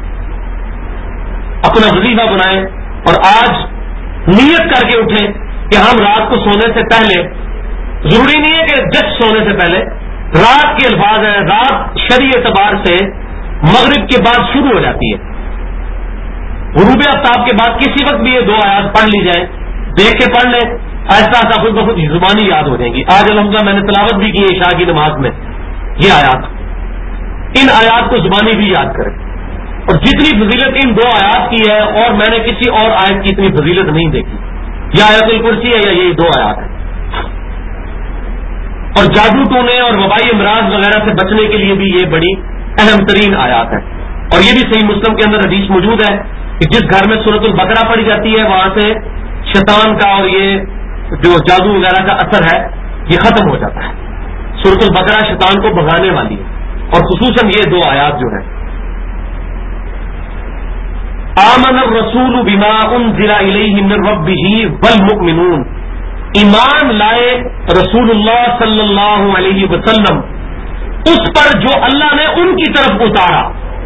Speaker 1: اپنا وظیفہ بنائیں اور آج نیت کر کے اٹھیں کہ ہم رات کو سونے سے پہلے، ضروری نہیں ہے کہ جسٹ سونے سے پہلے، رات کے الفاظ ہیں، رات شرعی اعتبار سے مغرب کے بعد شروع ہو جاتی ہے. غروب آفتاب کے بعد کسی وقت بھی یہ دو آیات پڑھ لی جائیں، دیکھ کے پڑھ لیں، ایسا ایسا خود بخود زبانی یاد ہو جائیں گی. آج الحمدللہ میں نے تلاوت بھی کی عشاء کی نماز میں یہ آیات. ان آیات کو زبانی بھی یاد کریں. اور جتنی فضیلت ان دو آیات کی ہے، اور میں نے کسی اور آیت کی اتنی فضیلت نہیں دیکھی. یا آیت الکرسی ہے یا یہی دو آیات ہیں. اور جادو ٹونے اور وبائی امراض وغیرہ سے بچنے کے لیے بھی یہ بڑی اہم ترین آیات ہے. اور یہ بھی صحیح مسلم کے اندر حدیث موجود ہے کہ جس گھر میں سورۃ البقرہ پڑھی جاتی ہے وہاں سے شیطان کا اور یہ جو جادو وغیرہ کا اثر ہے یہ ختم ہو جاتا ہے. سورۃ البقرہ شیطان کو بھگانے والی ہے. اور خصوصاً یہ دو آیات جو ہیں، آمن الرسول بما انزل الیہ من ربہ والمؤمنون، ایمان لائے رسول اللہ صلی اللہ علیہ وسلم اس پر جو اللہ نے ان کی طرف اتارا،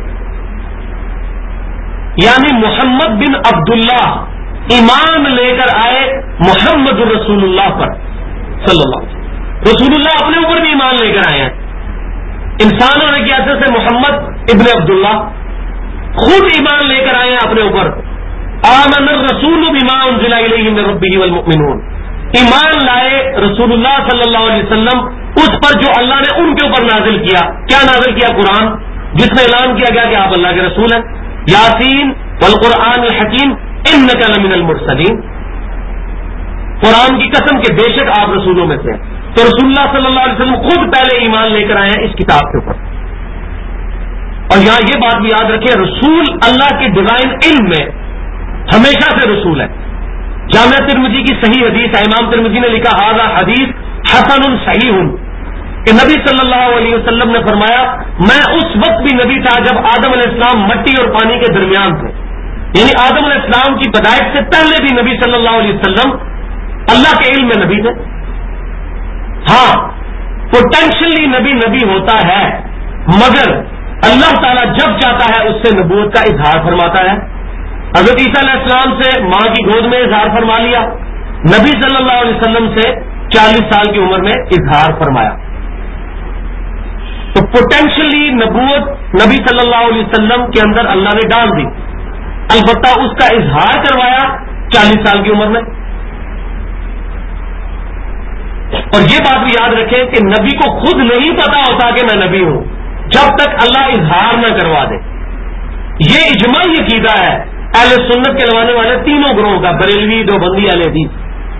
Speaker 1: یعنی محمد بن عبداللہ ایمان لے کر آئے محمد الرسول اللہ پر صلی اللہ علیہ وسلم۔ رسول اللہ اپنے اوپر بھی ایمان لے کر آئے ہیں، انسان ہونے کی حیثیت سے محمد ابن عبداللہ خود ایمان لے کر آئے ہیں اپنے اوپر۔ آمن الرسول بما انزل الیہ من ربہ والمؤمنون، ایمان لائے رسول اللہ صلی اللہ علیہ وسلم اس پر جو اللہ نے ان کے اوپر نازل کیا۔ کیا نازل کیا؟ قرآن، جس میں اعلان کیا گیا کہ آپ اللہ کے رسول ہیں۔ یاسین والقرآن الحکیم انک لمن المرسلین، قرآن کی قسم کہ بے شک آپ رسولوں میں سے ہیں۔ تو رسول اللہ صلی اللہ علیہ وسلم خود پہلے ایمان لے کر آئے ہیں اس کتاب کے اوپر۔ اور یہاں یہ بات بھی یاد رکھیں، رسول اللہ کے ڈیوائن علم میں ہمیشہ سے رسول ہے۔ جامعہ ترمذی کی صحیح حدیث ہے، امام ترمذی نے لکھا ھذا حدیث حسن صحیح، کہ نبی صلی اللہ علیہ وسلم نے فرمایا میں اس وقت بھی نبی تھا جب آدم علیہ السلام مٹی اور پانی کے درمیان تھے، یعنی آدم علیہ السلام کی پیدائش سے پہلے بھی نبی صلی اللہ علیہ وسلم اللہ کے علم میں نبی تھے۔ ہاں پوٹینشلی نبی ہوتا ہے، مگر اللہ تعالیٰ جب چاہتا ہے اس سے نبوت کا اظہار فرماتا ہے۔ حضرت عیسیٰ علیہ السلام سے ماں کی گود میں اظہار فرما لیا، نبی صلی اللہ علیہ وسلم سے 40 سال کی عمر میں اظہار فرمایا۔ تو پوٹینشلی نبوت نبی صلی اللہ علیہ وسلم کے اندر اللہ نے ڈال دی، البتہ اس کا اظہار کروایا 40 سال کی عمر میں۔ اور یہ بات بھی یاد رکھیں کہ نبی کو خود نہیں پتا ہوتا کہ میں نبی ہوں جب تک اللہ اظہار نہ کروا دے۔ یہ اجماعی عقیدہ ہے اہل سنت کے ماننے والے تینوں گروہوں کا، بریلوی، دیوبندی، اہل حدیث۔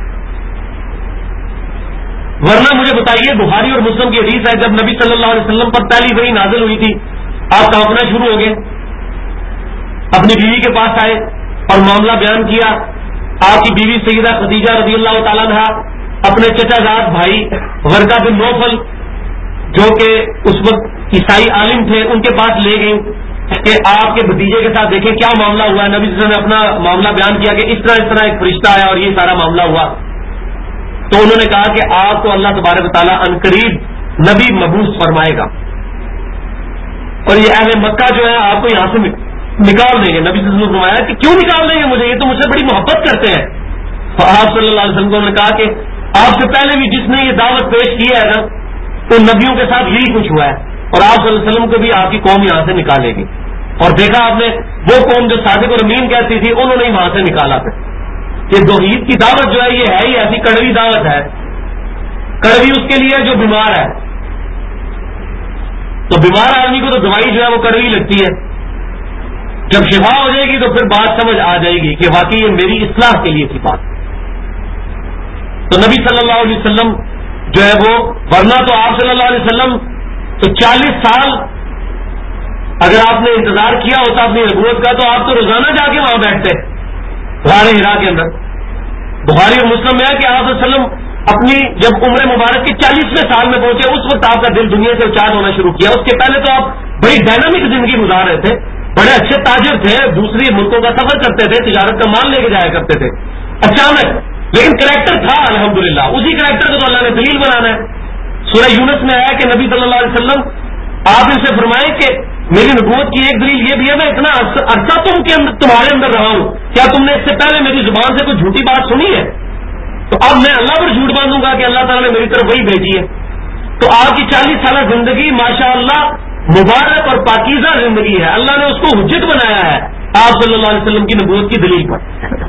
Speaker 1: ورنہ مجھے بتائیے، بخاری اور مسلم کی حدیث ہے جب نبی صلی اللہ علیہ وسلم پر پہلی وحی نازل ہوئی تھی آپ کانپنا شروع ہو گئے، اپنی بیوی کے پاس آئے اور معاملہ بیان کیا۔ آپ کی بیوی سیدہ خدیجہ رضی اللہ تعالیٰ عنہا اپنے چچا زاد بھائی ورقہ بن نوفل جو کہ اس وقت عیسائی عالم تھے ان کے پاس لے گئی کہ آپ کے بھتیجے کے ساتھ دیکھیں کیا معاملہ ہوا ہے۔ نبی صلی اللہ علیہ وسلم نے اپنا معاملہ بیان کیا کہ اس طرح ایک فرشتہ آیا اور یہ سارا معاملہ ہوا۔ تو انہوں نے کہا کہ آپ کو اللہ تبارک و تعالیٰ عنقریب نبی مبعوث فرمائے گا، اور یہ اہل مکہ جو ہے آپ کو یہاں سے نکال دیں گے۔ نبی صلی اللہ علیہ وسلم نے فرمایا کہ کیوں نکال دیں گے مجھے، یہ تو مجھ سے بڑی محبت کرتے ہیں۔ تو آپ صلی اللہ علیہ وسلم نے کہا کہ آپ سے پہلے بھی جس نے یہ دعوت پیش کی ہے نا تو نبیوں کے ساتھ یہی کچھ ہوا ہے، اور آپ صلی اللہ علیہ وسلم کو بھی آپ کی قوم یہاں سے نکالے گی۔ اور دیکھا آپ نے وہ قوم جو صادق اور امین کہتی تھی انہوں نے ہی وہاں سے نکالا تھا۔ یہ توحید کی دعوت جو ہے یہ ہے ہی ایسی کڑوی دعوت ہے، کڑوی اس کے لیے جو بیمار ہے، تو بیمار آدمی کو تو دوائی جو ہے وہ کڑوی لگتی ہے، جب شفا ہو جائے گی تو پھر بات سمجھ آ جائے گی کہ واقعی یہ میری اصلاح کے لیے تھی بات۔ تو نبی صلی اللہ علیہ وسلم جو ہے وہ، ورنہ تو آپ صلی اللہ علیہ وسلم تو 40 سال اگر آپ نے انتظار کیا ہوتا اپنی نبوت کا تو آپ تو روزانہ جا کے وہاں بیٹھتے غار حرا کے اندر۔ بخاری اور مسلم میں ہے کہ آپ صلی اللہ علیہ وسلم اپنی جب عمر مبارک کے 40ویں سال میں پہنچے اس وقت آپ کا دل دنیا سے اچاٹ ہونا شروع کیا۔ اس کے پہلے تو آپ بڑی ڈائنامک زندگی گزار رہے تھے، بڑے اچھے تاجر تھے، دوسری ملکوں کا سفر کرتے تھے، تجارت کا مال لے کے جایا کرتے تھے۔ اچانک لیکن کریکٹر تھا الحمدللہ، اسی کریکٹر کو تو اللہ نے دلیل بنانا ہے۔ سورہ یونس میں آیا کہ نبی صلی اللہ علیہ وسلم آپ ان سے فرمائیں کہ میری نبوت کی ایک دلیل یہ بھی ہے میں اتنا عرصہ تمہارے اندر رہا ہوں، کیا تم نے اس سے پہلے میری زبان سے کوئی جھوٹی بات سنی ہے؟ تو اب میں اللہ پر جھوٹ باندھوں گا کہ اللہ تعالیٰ نے میری طرف وہی بھیجی ہے۔ تو آپ کی 40 سالہ زندگی ماشاء اللہ مبارک اور پاکیزہ زندگی ہے، اللہ نے اس کو حجت بنایا ہے آپ صلی اللہ علیہ وسلم کی نبوت کی دلیل پر۔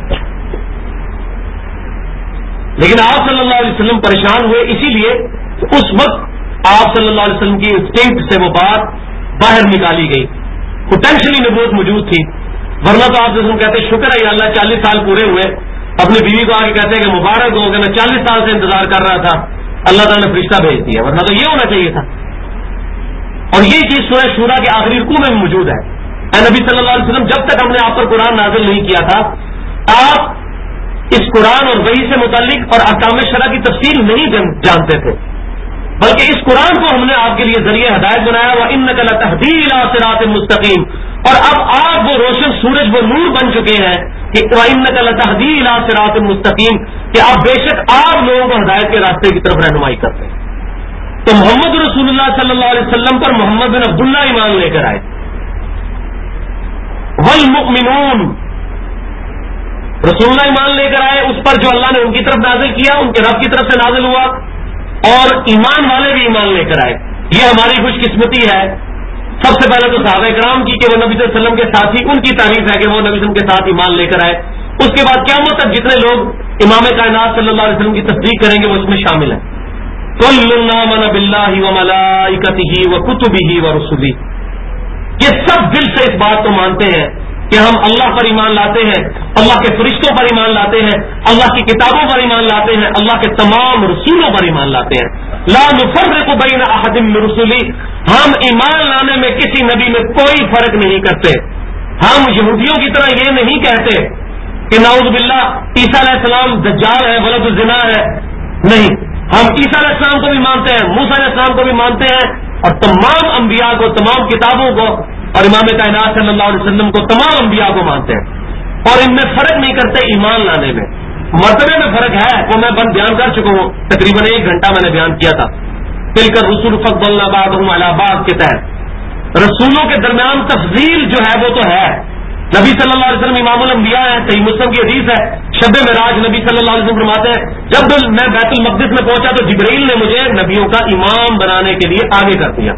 Speaker 1: لیکن آپ صلی اللہ علیہ وسلم پریشان ہوئے اسی لیے اس وقت آپ صلی اللہ علیہ وسلم کی انسٹنکٹ سے وہ بات باہر نکالی گئی، پوٹینشلی نبوت موجود تھی، ورنہ تو آپ وسلم کہتے شکر ہے یا اللہ 40 سال پورے ہوئے، اپنی بیوی کو آگے کہتے ہیں کہ مبارک ہو کہ میں 40 سال سے انتظار کر رہا تھا، اللہ تعالیٰ نے فرشتہ بھیج دیا، ورنہ تو یہ ہونا چاہیے تھا۔ اور یہ چیز سورہ شورا کے آخری رکوع میں موجود ہے۔ اے نبی صلی اللہ علیہ وسلم جب تک ہم نے آپ پر قرآن نازل نہیں کیا تھا آپ اس قرآن اور وحی سے متعلق اور احکام شرع کی تفصیل نہیں جانتے تھے، بلکہ اس قرآن کو ہم نے آپ کے لیے ذریعہ ہدایت بنایا. وَإِنَّكَ لَتَهْدِي إِلَىٰ صِرَاطٍ مُسْتَقِيمٍ. اور اب آپ وہ روشن سورج وہ نور بن چکے ہیں کہ وَإِنَّكَ لَتَهْدِي إِلَىٰ صِرَاطٍ مُسْتَقِيمٍ کہ آپ بے شک آپ لوگوں کو ہدایت کے راستے کی طرف رہنمائی کرتے ہیں. تو محمد رسول اللہ صلی اللہ علیہ وسلم پر محمد بن عبداللہ ایمان لے کر آئے. والمؤمنون رسول اللہ ایمان لے کر آئے اس پر جو اللہ نے ان کی طرف نازل کیا، ان کے رب کی طرف سے نازل ہوا، اور ایمان والے بھی ایمان لے کر آئے. یہ ہماری خوش قسمتی ہے. سب سے پہلے تو صحابہ کرام کی کہ وہ نبی صلی اللہ علیہ وسلم کے ساتھی، ان کی تعریف ہے کہ وہ نبی صلی اللہ علیہ وسلم کے ساتھ ایمان لے کر آئے. اس کے بعد قیامت تک جتنے لوگ امام کائنات صلی اللہ علیہ وسلم کی تصدیق کریں گے وہ اس میں شامل ہیں. کل آمن باللہ وملائکتہ وکتبہ ورسلہ. یہ سب دل سے اس بات کو مانتے ہیں کہ ہم اللہ پر ایمان لاتے ہیں، اللہ کے فرشتوں پر ایمان لاتے ہیں، اللہ کی کتابوں پر ایمان لاتے ہیں، اللہ کے تمام رسولوں پر ایمان لاتے ہیں. لا نفرق بین احد من رسلہ. ہم ایمان لانے میں کسی نبی میں کوئی فرق نہیں کرتے. ہم یہودیوں کی طرح یہ نہیں کہتے کہ نعوذ باللہ عیسیٰ علیہ السلام دجال ہے، ولد الزنا ہے. نہیں، ہم عیسیٰ علیہ السلام کو بھی مانتے ہیں، موسیٰ علیہ السلام کو بھی مانتے ہیں، اور تمام انبیاء کو، تمام کتابوں کو، اور امام کائنات صلی اللہ علیہ وسلم کو، تمام انبیاء کو مانتے ہیں. اور ان میں فرق نہیں کرتے ایمان لانے میں. مرتبے میں فرق ہے وہ میں بیان کر چکا ہوں، تقریباً 1 گھنٹہ میں نے بیان کیا تھا. تلک الرسل فضلنا بعضهم علی بعض کے تحت رسولوں کے درمیان تفضیل جو ہے وہ تو ہے. نبی صلی اللہ علیہ وسلم امام الانبیاء ہے. صحیح مسلم کی حدیث ہے، شب معراج نبی صلی اللہ علیہ وسلم فرماتے ہیں جب میں بیت المقدس میں پہنچا تو جبرائیل نے مجھے نبیوں کا امام بنانے کے لیے آگے کر دیا.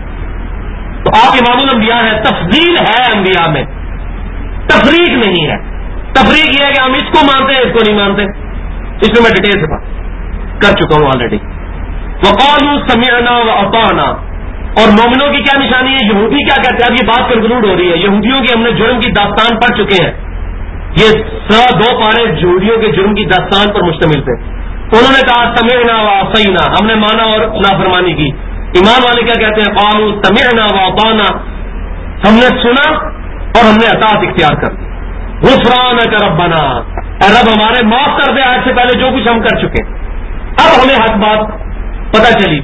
Speaker 1: تو آپ امام الانبیاء ہیں. تفضیل ہے انبیاء میں، تفریق نہیں ہے. تفریق یہ ہے کہ ہم اس کو مانتے ہیں، اس کو نہیں مانتے. اس میں میں ڈیٹیل سے بات کر چکا ہوں آلریڈی. وقالوا سمعنا واطعنا. اور مومنوں کی کیا نشانی ہے؟ یہودی کیا کہتے ہیں؟ اب یہ بات کنکلوڈ ہو رہی ہے. یہودیوں کی ہم نے جرم کی داستان پڑھ چکے ہیں. یہ 2 پارے یہودیوں کے جرم کی داستان پر مشتمل تھے. انہوں نے کہا سمعنا واطعنا، ہم نے مانا اور نافرمانی کی. ایمان والے کیا کہتے ہیں؟ قالوا سمعنا واطعنا، ہم نے سنا اور ہم نے اطاعت اختیار کر دی. غفرانک ربنا، اے رب ہمارے معاف کر دے آج سے پہلے جو کچھ ہم کر چکے. اب ہمیں حق بات پتہ چلی.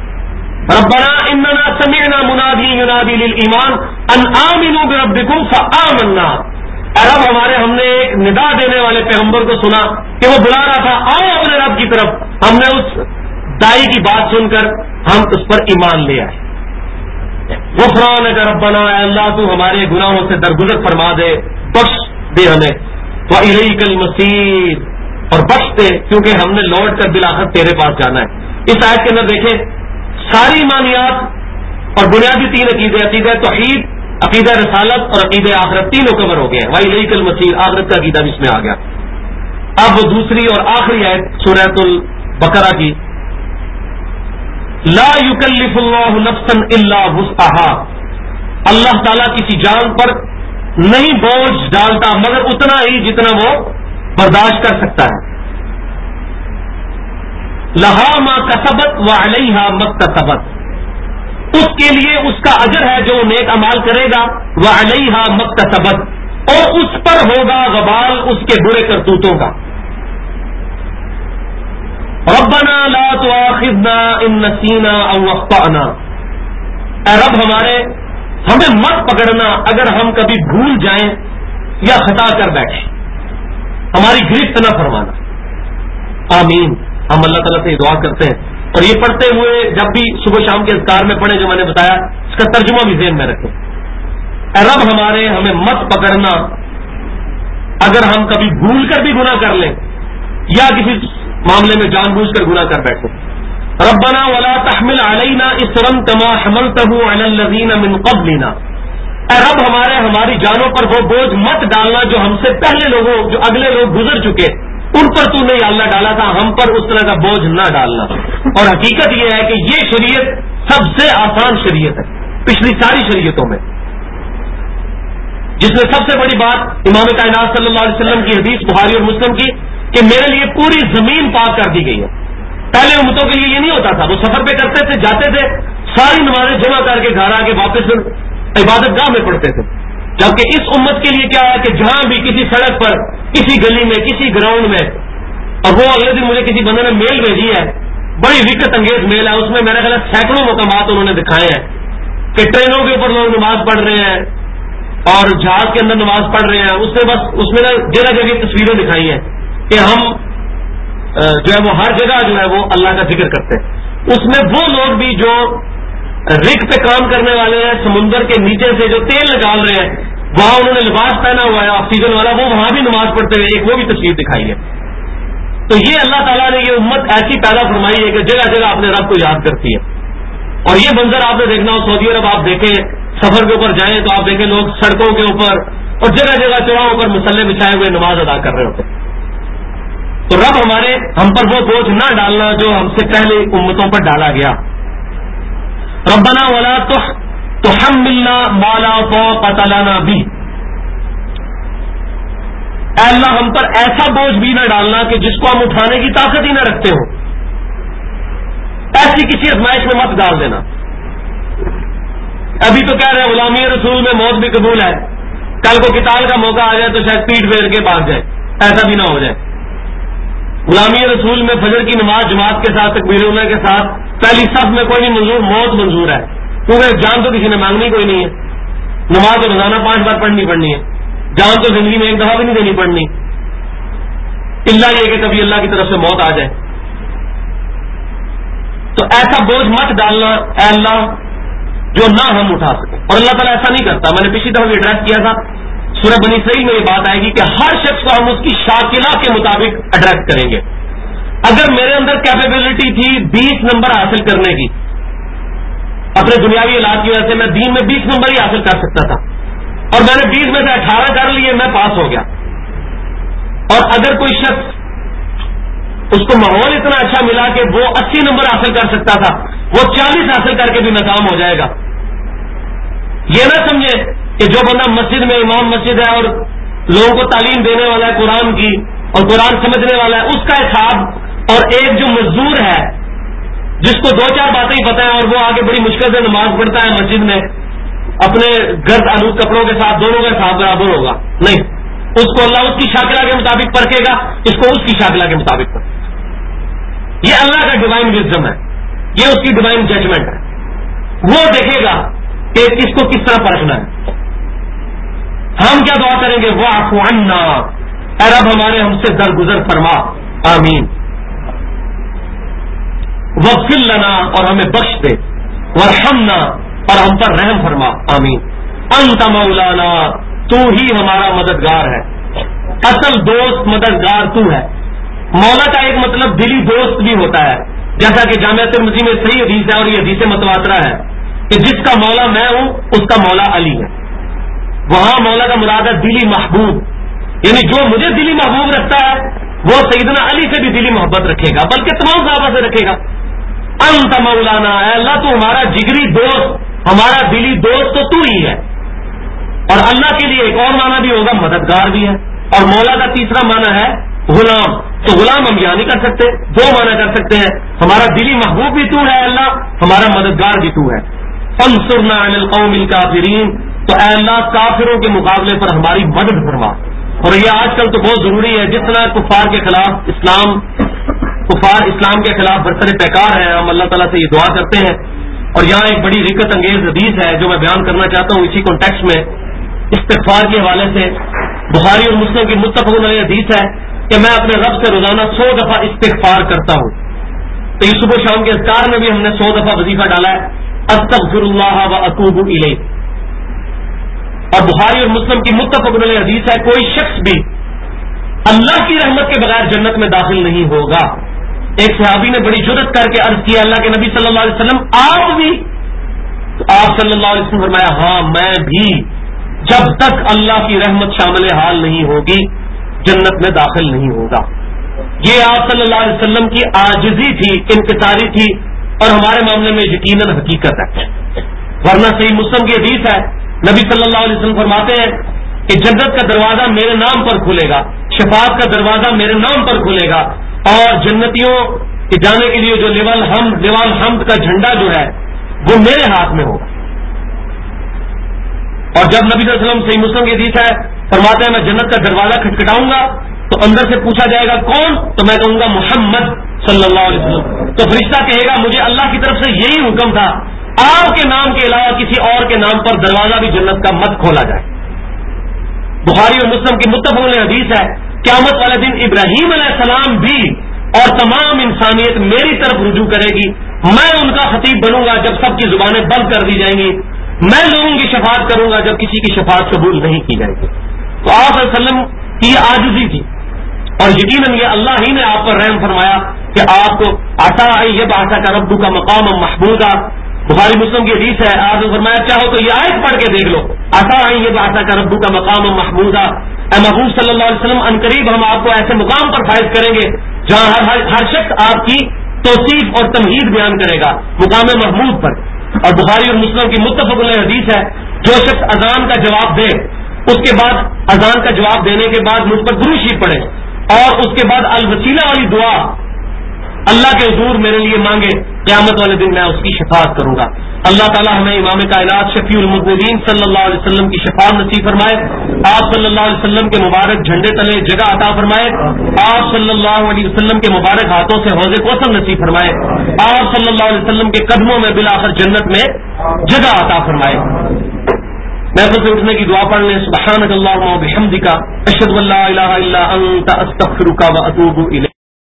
Speaker 1: ربنا اننا سمعنا منادی ینادی للایمان ان آمنوا بربکم فآمنا. اے رب ہمارے ہم نے ایک ندا دینے والے پیغمبر کو سنا کہ وہ بلا رہا تھا آؤ اپنے رب کی طرف. ہم نے اس دائی کی بات سن کر ہم اس پر ایمان لے آئے. غفرانک ربنا، اے اللہ تو ہمارے گناہوں سے درگزر فرما دے، بخش دے ہمیں. وإلیک المصیر، اور بخش دے کیونکہ ہم نے لوٹ کر بالآخر تیرے پاس جانا ہے. اس آیت کے اندر دیکھیں ساری ایمانیات اور بنیادی 3 عقیدے، عقیدہ توحید، عقیدہ رسالت اور عقیدہ آخرت، تینوں کور ہو گئے ہیں. وإلیک المصیر، آخرت کا عقیدہ بھی اس میں آ گیا. اب دوسری اور آخری آیت سورۃ البقرہ کی، لا یکلف اللہ نفسا الا وسعها. اللہ تعالیٰ کسی جان پر نہیں بوجھ ڈالتا مگر اتنا ہی جتنا وہ برداشت کر سکتا ہے. لہا ما کسبت وعلیہا ما اکتسبت، اس کے لیے اس کا اجر ہے جو نیک اعمال کرے گا، وعلیہا ما اکتسبت، اور اس پر ہوگا وبال اس کے برے کرتوتوں کا. ربنا لا تؤاخذنا ان نسینا او اخطأنا. اے رب ہمارے ہمیں مت پکڑنا اگر ہم کبھی بھول جائیں یا خطا کر بیٹھیں، ہماری گرفت نہ فرمانا. آمین. ہم اللہ تعالیٰ سے دعا کرتے ہیں اور یہ پڑھتے ہوئے جب بھی صبح شام کے اذکار میں پڑھیں جو میں نے بتایا اس کا ترجمہ بھی ذہن میں رکھیں. اے رب ہمارے ہمیں مت پکڑنا اگر ہم کبھی بھول کر بھی گناہ کر لیں یا کسی معاملے میں جان بوجھ کر گناہ کر بیٹھیں. ربنا ولا تحمل علینا اصرا کما حملته علی الذین من قبلنا. اے رب ہماری جانوں پر وہ بوجھ مت ڈالنا جو ہم سے پہلے لوگوں، جو اگلے لوگ گزر چکے ان پر تو نے اللہ ڈالا تھا، ہم پر اس طرح کا بوجھ نہ ڈالنا. اور حقیقت یہ ہے کہ یہ شریعت سب سے آسان شریعت ہے پچھلی ساری شریعتوں میں، جس میں سب سے بڑی بات امام کائنات صلی اللہ علیہ وسلم کی حدیث بخاری اور مسلم کی کہ میرے لیے پوری زمین پاک کر دی گئی ہے. پہلے امتوں کے لیے یہ نہیں ہوتا تھا، وہ سفر پہ کرتے تھے، جاتے تھے، ساری نمازیں جمع کر کے گھر آ کے واپس عبادت گاہ میں پڑھتے تھے. جبکہ اس امت کے لیے کیا ہے کہ جہاں بھی کسی سڑک پر، کسی گلی میں، کسی گراؤنڈ میں، اور وہ اگلے دن مجھے کسی بندے نے میل بھیجی ہے بڑی رکت انگیز میل ہے، اس میں میرے خیال سینکڑوں مقامات انہوں نے دکھائے ہیں کہ ٹرینوں کے اوپر لوگ نماز پڑھ رہے ہیں اور جہاز کے اندر نماز پڑھ رہے ہیں. اس میں جگہ جگہ تصویریں دکھائی ہیں کہ ہم جو ہے وہ ہر جگہ جو ہے وہ اللہ کا ذکر کرتے ہیں. اس میں وہ لوگ بھی جو رگ پہ کام کرنے والے ہیں، سمندر کے نیچے سے جو تیل نکال رہے ہیں، وہاں انہوں نے لباس پہنا ہوا ہے آکسیجن والا، وہ وہاں بھی نماز پڑھتے ہوئے ایک وہ بھی تصویر دکھائی ہے. تو یہ اللہ تعالیٰ نے یہ امت ایسی پیدا فرمائی ہے کہ جگہ جگہ اپنے رب کو یاد کرتی ہے. اور یہ منظر آپ نے دیکھنا ہو سعودی عرب، آپ دیکھیں سفر کے اوپر جائیں تو آپ دیکھیں لوگ سڑکوں کے اوپر اور جگہ جگہ چوراہوں پر مصلے بچھائے ہوئے نماز ادا کر رہے ہوتے ہیں. تو رب ہم پر وہ بوجھ نہ ڈالنا جو ہم سے پہلے امتوں پر ڈالا گیا. ربنا ولا تحملنا ما لا طاقت لنا به، اے اللہ ہم پر ایسا بوجھ بھی نہ ڈالنا کہ جس کو ہم اٹھانے کی طاقت ہی نہ رکھتے ہوں. ایسی کسی ازمائش میں مت ڈال دینا. ابھی تو کہہ رہے ہیں غلامی رسول میں موت بھی قبول ہے، کل کو قتال کا موقع آ جائے تو شاید پیٹ پھیر کے بھاگ جائے، ایسا بھی نہ ہو جائے. غلامی رسول میں فجر کی نماز جماعت کے ساتھ تکبیر اللہ کے ساتھ پہلی صف میں کوئی نہیں منظور، موت منظور ہے، کیونکہ جان تو کسی نے مانگنی کوئی نہیں ہے. نماز تو روزانہ 5 بار پڑھنی ہے، جان تو زندگی میں ایک دفعہ بھی نہیں دینی پڑنی، اللہ یہ کہ کبھی اللہ کی طرف سے موت آ جائے. تو ایسا بوجھ مت ڈالنا اے اللہ جو نہ ہم اٹھا سکیں. اور اللہ تعالیٰ ایسا نہیں کرتا. میں نے پچھلی دفعہ بھی ایڈریس کیا تھا، سورہ بنی اسرائیل میں یہ بات آئے گی کہ ہر شخص کو ہم اس کی شاکلہ کے مطابق ایڈریس کریں گے. اگر میرے اندر کیپیبلٹی تھی 20 نمبر حاصل کرنے کی، اپنے دنیاوی علاج کی وجہ سے میں دین میں 20 نمبر ہی حاصل کر سکتا تھا، اور میں نے 20 میں سے 18 کر لیے، میں پاس ہو گیا. اور اگر کوئی شخص اس کو ماحول اتنا اچھا ملا کہ وہ 80 نمبر حاصل کر سکتا تھا، وہ 40 حاصل کر کے بھی ناکام ہو جائے گا. یہ نہ سمجھے کہ جو بندہ مسجد میں امام مسجد ہے اور لوگوں کو تعلیم دینے والا ہے قرآن کی اور قرآن سمجھنے والا ہے، اس کا حساب، اور ایک جو مزدور ہے جس کو 2-4 باتیں ہی پتہ ہیں اور وہ آگے بڑی مشکل سے نماز پڑھتا ہے مسجد میں اپنے گرد آلود کپڑوں کے ساتھ، دونوں کا حساب برابر ہوگا نہیں. اس کو اللہ اس کی شاکلہ کے مطابق پرکھے گا، اس کو اس کی شاکلہ کے مطابق پرکھے گا. یہ اللہ کا ڈیوائن وزڈم ہے، یہ اس کی ڈیوائن ججمنٹ ہے. وہ دیکھے گا کہ کس کو کس طرح پرکھنا ہے. ہم کیا دعا کریں گے؟ واعف عنا، اے رب ہمارے ہم سے درگزر فرما، آمین. واغفر لنا، اور ہمیں بخش دے، وارحمنا، اور ہم پر رحم فرما، آمین. انت مولانا، تو ہی ہمارا مددگار ہے. اصل دوست مددگار تو ہے. مولا کا ایک مطلب دلی دوست بھی ہوتا ہے، جیسا کہ جامعہ ترمذی میں صحیح حدیث ہے اور یہ حدیث متواترہ ہے کہ جس کا مولا میں ہوں اس کا مولا علی ہے. وہاں مولا کا مراد ہے دلی محبوب، یعنی جو مجھے دلی محبوب رکھتا ہے وہ سیدنا علی سے بھی دلی محبت رکھے گا، بلکہ تمام صحابہ سے رکھے گا. انت مولانا، اے اللہ تو ہمارا جگری دوست، ہمارا دلی دوست تو ہی ہے. اور اللہ کے لیے ایک اور معنی بھی ہوگا، مددگار بھی ہے. اور مولا کا تیسرا معنی ہے غلام. تو غلام ہم یہاں نہیں کر سکتے، 2 معنی کر سکتے ہیں، ہمارا دلی محبوب بھی تو ہے اللہ، ہمارا مددگار بھی تو ہے. فانصرنا علی القوم الکافرین، تو اے اللہ کافروں کے مقابلے پر ہماری مدد فرما. اور یہ آج کل تو بہت ضروری ہے، جس طرح کفار کے خلاف اسلام کے خلاف برسر پیکار ہے. ہم اللہ تعالیٰ سے یہ دعا کرتے ہیں. اور یہاں ایک بڑی رکت انگیز حدیث ہے جو میں بیان کرنا چاہتا ہوں اسی کانٹیکسٹ میں، استغفار کے حوالے سے. بخاری اور مسلم کی متفق علیہ حدیث ہے کہ میں اپنے رب سے روزانہ 100 دفعہ استغفار کرتا ہوں. تو یہ صبح شام کے اذکار میں بھی ہم نے 100 دفعہ وظیفہ ڈالا ہے، استغفر اللہ و اتوب الیہ. اور بخاری اور مسلم کی متفق علیہ حدیث ہے کوئی شخص بھی اللہ کی رحمت کے بغیر جنت میں داخل نہیں ہوگا. ایک صحابی نے بڑی جرأت کر کے عرض کیا اللہ کے نبی صلی اللہ علیہ وسلم آپ بھی؟ تو آپ صلی اللہ علیہ وسلم فرمایا ہاں میں بھی، جب تک اللہ کی رحمت شامل حال نہیں ہوگی جنت میں داخل نہیں ہوگا. یہ آپ صلی اللہ علیہ وسلم کی عاجزی تھی، انکساری تھی، اور ہمارے معاملے میں یقیناً حقیقت ہے. ورنہ صحیح مسلم کی حدیث ہے، نبی صلی اللہ علیہ وسلم فرماتے ہیں کہ جنت کا دروازہ میرے نام پر کھلے گا، شفاعت کا دروازہ میرے نام پر کھلے گا، اور جنتیوں کے جانے کے لیے جو لیوال حمد کا جھنڈا جو ہے وہ میرے ہاتھ میں ہوگا. اور جب نبی صلی اللہ علیہ وسلم صحیح مسلم کی حدیث ہے فرماتے ہیں میں جنت کا دروازہ کھٹکھٹاؤں گا تو اندر سے پوچھا جائے گا کون؟ تو میں کہوں گا محمد صلی اللہ علیہ وسلم، تو فرشتہ کہے گا مجھے اللہ کی طرف سے یہی حکم تھا، آپ کے نام کے علاوہ کسی اور کے نام پر دروازہ بھی جنت کا مت کھولا جائے۔ بخاری اور مسلم کی متفق علیہ حدیث ہے، قیامت والے دن ابراہیم علیہ السلام بھی اور تمام انسانیت میری طرف رجوع کرے گی، میں ان کا خطیب بنوں گا جب سب کی زبانیں بند کر دی جائیں گی، میں لوگوں کی شفاعت کروں گا جب کسی کی شفاعت قبول نہیں کی جائے گی۔ تو آپ صلی اللہ علیہ وسلم کی یہ عاجزی تھی، اور یقیناً یہ اللہ ہی نے آپ پر رحم فرمایا کہ آپ کو عطا یہ باسا کا ربو کا مقام محمودہ، بخاری مسلم کی حدیث ہے، آپ نے فرمایا چاہو تو یہ آیت پڑھ کے دیکھ لو، عطا یہ باسا کا ربو کا مقام محمودہ، اے محبوب صلی اللہ علیہ وسلم ان قریب ہم آپ کو ایسے مقام پر فائز کریں گے جہاں ہر شخص آپ کی توصیف اور تمہید بیان کرے گا، مقام محمود پر۔ اور بخاری اور مسلم کی متفق علیہ حدیث ہے، جو شخص اذان کا جواب دے، اس کے بعد اذان کا جواب دینے کے بعد مجھ پر درود شریف پڑھے اور اس کے بعد الوسیلہ والی دعا اللہ کے حضور میرے لیے مانگے، قیامت والے دن میں اس کی شفاعت کروں گا۔ اللہ تعالی ہمیں امام کائنات شفیع المذنبین صلی اللہ علیہ وسلم کی شفاعت نصیب فرمائے، آپ صلی اللہ علیہ وسلم کے مبارک جھنڈے تلے جگہ عطا فرمائے، آپ صلی اللہ علیہ وسلم کے مبارک ہاتھوں سے حوض کوثر نصیب فرمائے، آپ صلی اللہ علیہ وسلم کے قدموں میں بالآخر جنت میں جگہ عطا فرمائے۔ محفل سے اٹھنے کی دعا پڑھ لیں، سبحانک اللہم و بحمدک، اشہد ان لا الہ الا انت، استغفرک و اتوب الیک۔